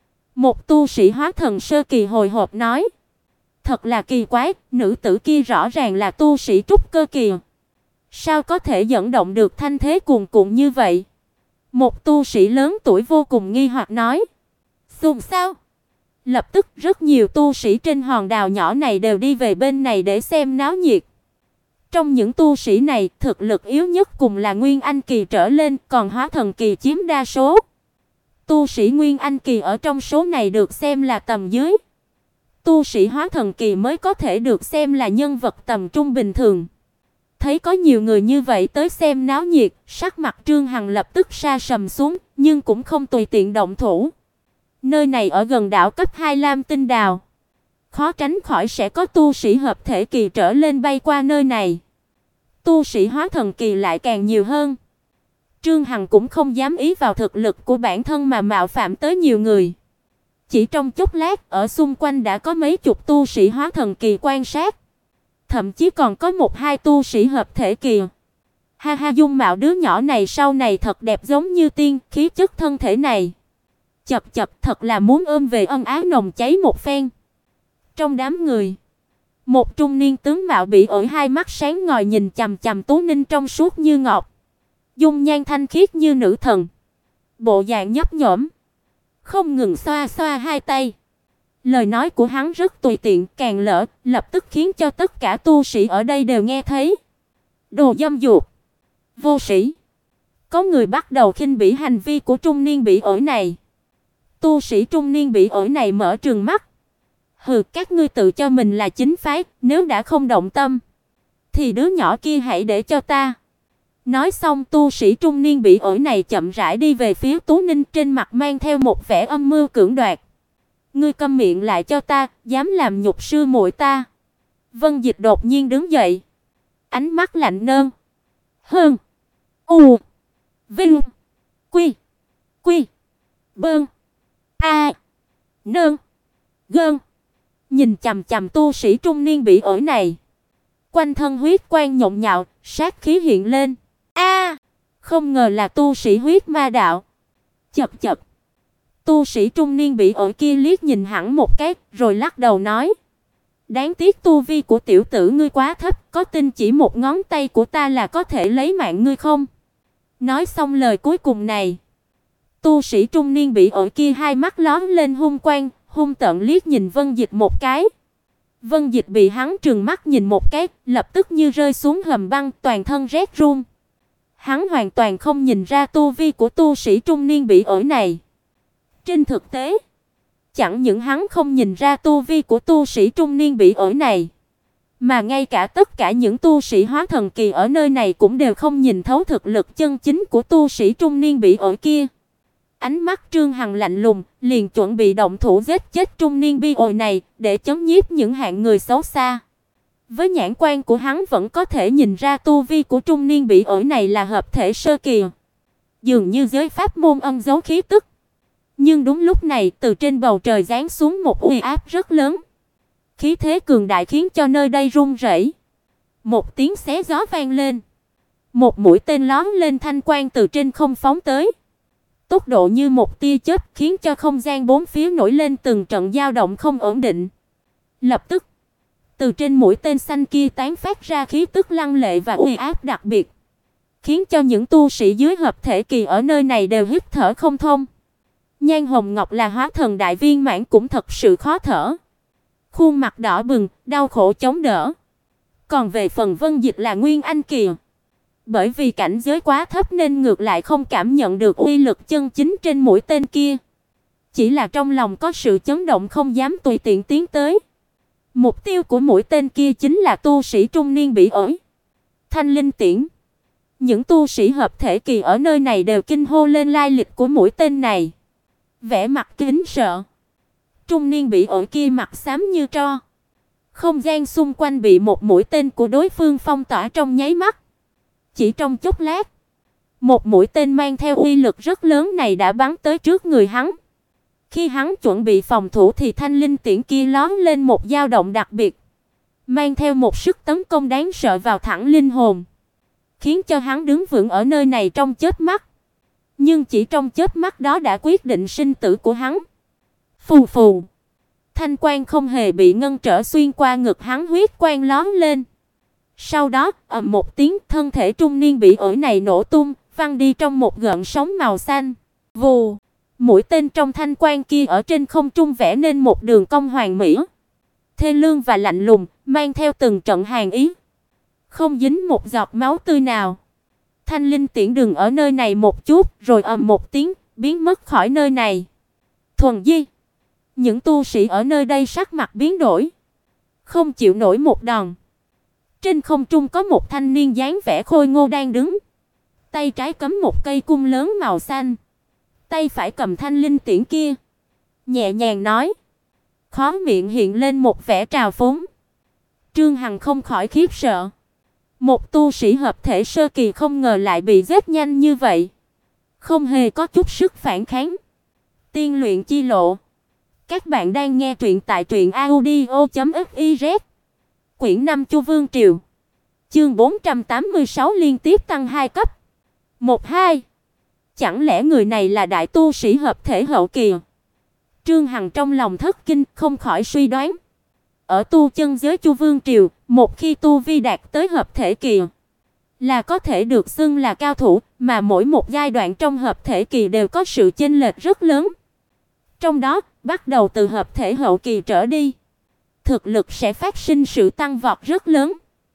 Một tu sĩ hóa thần sơ kỳ hồi hộp nói. Thật là kỳ quái, nữ tử kia rõ ràng là tu sĩ trúc cơ kỳ. Sao có thể dẫn động được thanh thế cuồn cuộn như vậy? Một tu sĩ lớn tuổi vô cùng nghi hoặc nói. Xùm sao? Lập tức rất nhiều tu sĩ trên hòn đảo nhỏ này đều đi về bên này để xem náo nhiệt. Trong những tu sĩ này, thực lực yếu nhất cùng là Nguyên Anh kỳ trở lên, còn hóa thần kỳ chiếm đa số. Tu sĩ Nguyên Anh kỳ ở trong số này được xem là tầm dưới. Tu sĩ hóa thần kỳ mới có thể được xem là nhân vật tầm trung bình thường. Thấy có nhiều người như vậy tới xem náo nhiệt, sắc mặt Trương Hằng lập tức sa sầm xuống, nhưng cũng không tùy tiện động thủ. Nơi này ở gần đảo cấp 2 Lam Tinh đảo, khó tránh khỏi sẽ có tu sĩ hợp thể kỳ trở lên bay qua nơi này. Tu sĩ hóa thần kỳ lại càng nhiều hơn. Trương Hằng cũng không dám ý vào thực lực của bản thân mà mạo phạm tới nhiều người. Chỉ trong chốc lát, ở xung quanh đã có mấy chục tu sĩ hóa thần kỳ quan sát. thậm chí còn có một hai tu sĩ hợp thể kỳ. Ha ha, dung mạo đứa nhỏ này sau này thật đẹp giống như tiên, khí chất thân thể này. Chập chập, thật là muốn ôm về ân ái nồng cháy một phen. Trong đám người, một trung niên tướng mạo bị ổi, hai mắt sáng ngời nhìn chằm chằm Tú Ninh trong suốt như ngọc, dung nhan thanh khiết như nữ thần, bộ dạng nhấp nhổm, không ngừng xoa xoa hai tay. Lời nói của hắn rất tùy tiện, càng lỡ, lập tức khiến cho tất cả tu sĩ ở đây đều nghe thấy. Đồ dâm dục, vô sĩ. Có người bắt đầu khinh bỉ hành vi của trung niên bị ổi này. Tu sĩ trung niên bị ổi này mở trừng mắt. Hừ, các ngươi tự cho mình là chính phái, nếu đã không động tâm thì đứa nhỏ kia hãy để cho ta. Nói xong, tu sĩ trung niên bị ổi này chậm rãi đi về phía Tú Ninh, trên mặt mang theo một vẻ âm mưu cưỡng đoạt. Ngươi câm miệng lại cho ta, dám làm nhục sư muội ta. Vân Dịch đột nhiên đứng dậy, ánh mắt lạnh nơn. Hơn. U. Vinh. Quy. Quy. Bơn. A. Nơn. Gơn. Nhìn chằm chằm tu sĩ trung niên bị ổi này. Quanh thân huyết quang nhộn nhạo, sát khí hiện lên. A, không ngờ là tu sĩ huyết ma đạo. Chập chập. Tu sĩ trung niên bị ổi kia liếc nhìn hẳn một cái, rồi lắc đầu nói: đáng tiếc tu vi của tiểu tử ngươi quá thấp, có tin chỉ một ngón tay của ta là có thể lấy mạng ngươi không? Nói xong lời cuối cùng này, tu sĩ trung niên bị ổi kia hai mắt lóe lên hung quang, hung tợn liếc nhìn Vân Dịch một cái. Vân Dịch bị hắn trừng mắt nhìn một cái, lập tức như rơi xuống hầm băng, toàn thân rét run. Hắn hoàn toàn không nhìn ra tu vi của tu sĩ trung niên bị ổi này. Trên thực tế, chẳng những hắn không nhìn ra tu vi của tu sĩ trung niên bị ổi này, mà ngay cả tất cả những tu sĩ hóa thần kỳ ở nơi này cũng đều không nhìn thấu thực lực chân chính của tu sĩ trung niên bị ổi kia. Ánh mắt Trương Hằng lạnh lùng, liền chuẩn bị động thủ giết chết trung niên bị ổi này để chấn nhiếp những hạng người xấu xa. Với nhãn quan của hắn vẫn có thể nhìn ra tu vi của trung niên bị ổi này là hợp thể sơ kỳ, dường như giới pháp môn ẩn giấu khí tức. Nhưng đúng lúc này, từ trên bầu trời giáng xuống một uy áp rất lớn. Khí thế cường đại khiến cho nơi đây rung rẩy. Một tiếng xé gió vang lên. Một mũi tên lóe lên thanh quang từ trên không phóng tới. Tốc độ như một tia chớp khiến cho không gian bốn phía nổi lên từng trận dao động không ổn định. Lập tức, từ trên mũi tên xanh kia tán phát ra khí tức lăng lệ và uy áp đặc biệt, khiến cho những tu sĩ dưới hợp thể kỳ ở nơi này đều hít thở không thông. Nhan Hồng Ngọc là hóa thần đại viên mãn cũng thật sự khó thở, khuôn mặt đỏ bừng, đau khổ chống đỡ. Còn về phần Vân Dịch là nguyên anh kỳ, bởi vì cảnh giới quá thấp nên ngược lại không cảm nhận được uy lực chân chính trên mũi tên kia, chỉ là trong lòng có sự chấn động không dám tùy tiện tiến tới. Mục tiêu của mũi tên kia chính là tu sĩ trung niên bị ổi, Thanh Linh Tiễn. Những tu sĩ hợp thể kỳ ở nơi này đều kinh hô lên lai lịch của mũi tên này, vẻ mặt kính sợ. Trung niên bị ổi kia mặt xám như tro. Không gian xung quanh bị một mũi tên của đối phương phong tỏa trong nháy mắt. Chỉ trong chốc lát, một mũi tên mang theo uy lực rất lớn này đã bắn tới trước người hắn. Khi hắn chuẩn bị phòng thủ thì Thanh Linh Tiễn kia lóe lên một dao động đặc biệt, mang theo một sức tấn công đáng sợ vào thẳng linh hồn, khiến cho hắn đứng vững ở nơi này trong chớp mắt. Nhưng chỉ trong chớp mắt đó đã quyết định sinh tử của hắn. Phù phù, thanh quang không hề bị ngăn trở xuyên qua ngực hắn, huyết quang lóe lên. Sau đó, ầm một tiếng, thân thể trung niên bị ổi này nổ tung, văng đi trong một gợn sóng màu xanh. Vù, mũi tên trong thanh quang kia ở trên không trung vẽ nên một đường cong hoàn mỹ, thê lương và lạnh lùng, mang theo từng trận hàn ý, không dính một giọt máu tươi nào. Thanh Linh Tiễn dừng ở nơi này một chút, rồi ầm một tiếng, biến mất khỏi nơi này. Thuần Di, những tu sĩ ở nơi đây sắc mặt biến đổi, không chịu nổi một đòn. Trên không trung có một thanh niên dáng vẻ khôi ngô đang đứng, tay trái cắm một cây cung lớn màu xanh, tay phải cầm Thanh Linh Tiễn kia, nhẹ nhàng nói, khóe miệng hiện lên một vẻ trào phúng. Trương Hằng không khỏi khiếp sợ. Một tu sĩ hợp thể sơ kỳ không ngờ lại bị giết nhanh như vậy, không hề có chút sức phản kháng. Tiên luyện chi lộ. Các bạn đang nghe truyện tại truyện audio.fiz. quyển 5 Chu Vương Triều. Chương 486 liên tiếp tăng 2 cấp. 1-2. Chẳng lẽ người này là đại tu sĩ hợp thể hậu kỳ? Trương Hằng trong lòng thất kinh, không khỏi suy đoán. Ở tu chân giới Chu Vương Triều, một khi tu vi đạt tới hợp thể kỳ, là có thể được xưng là cao thủ, mà mỗi một giai đoạn trong hợp thể kỳ đều có sự chênh lệch rất lớn. Trong đó, bắt đầu từ hợp thể hậu kỳ trở đi, thực lực sẽ phát sinh sự tăng vọt rất lớn.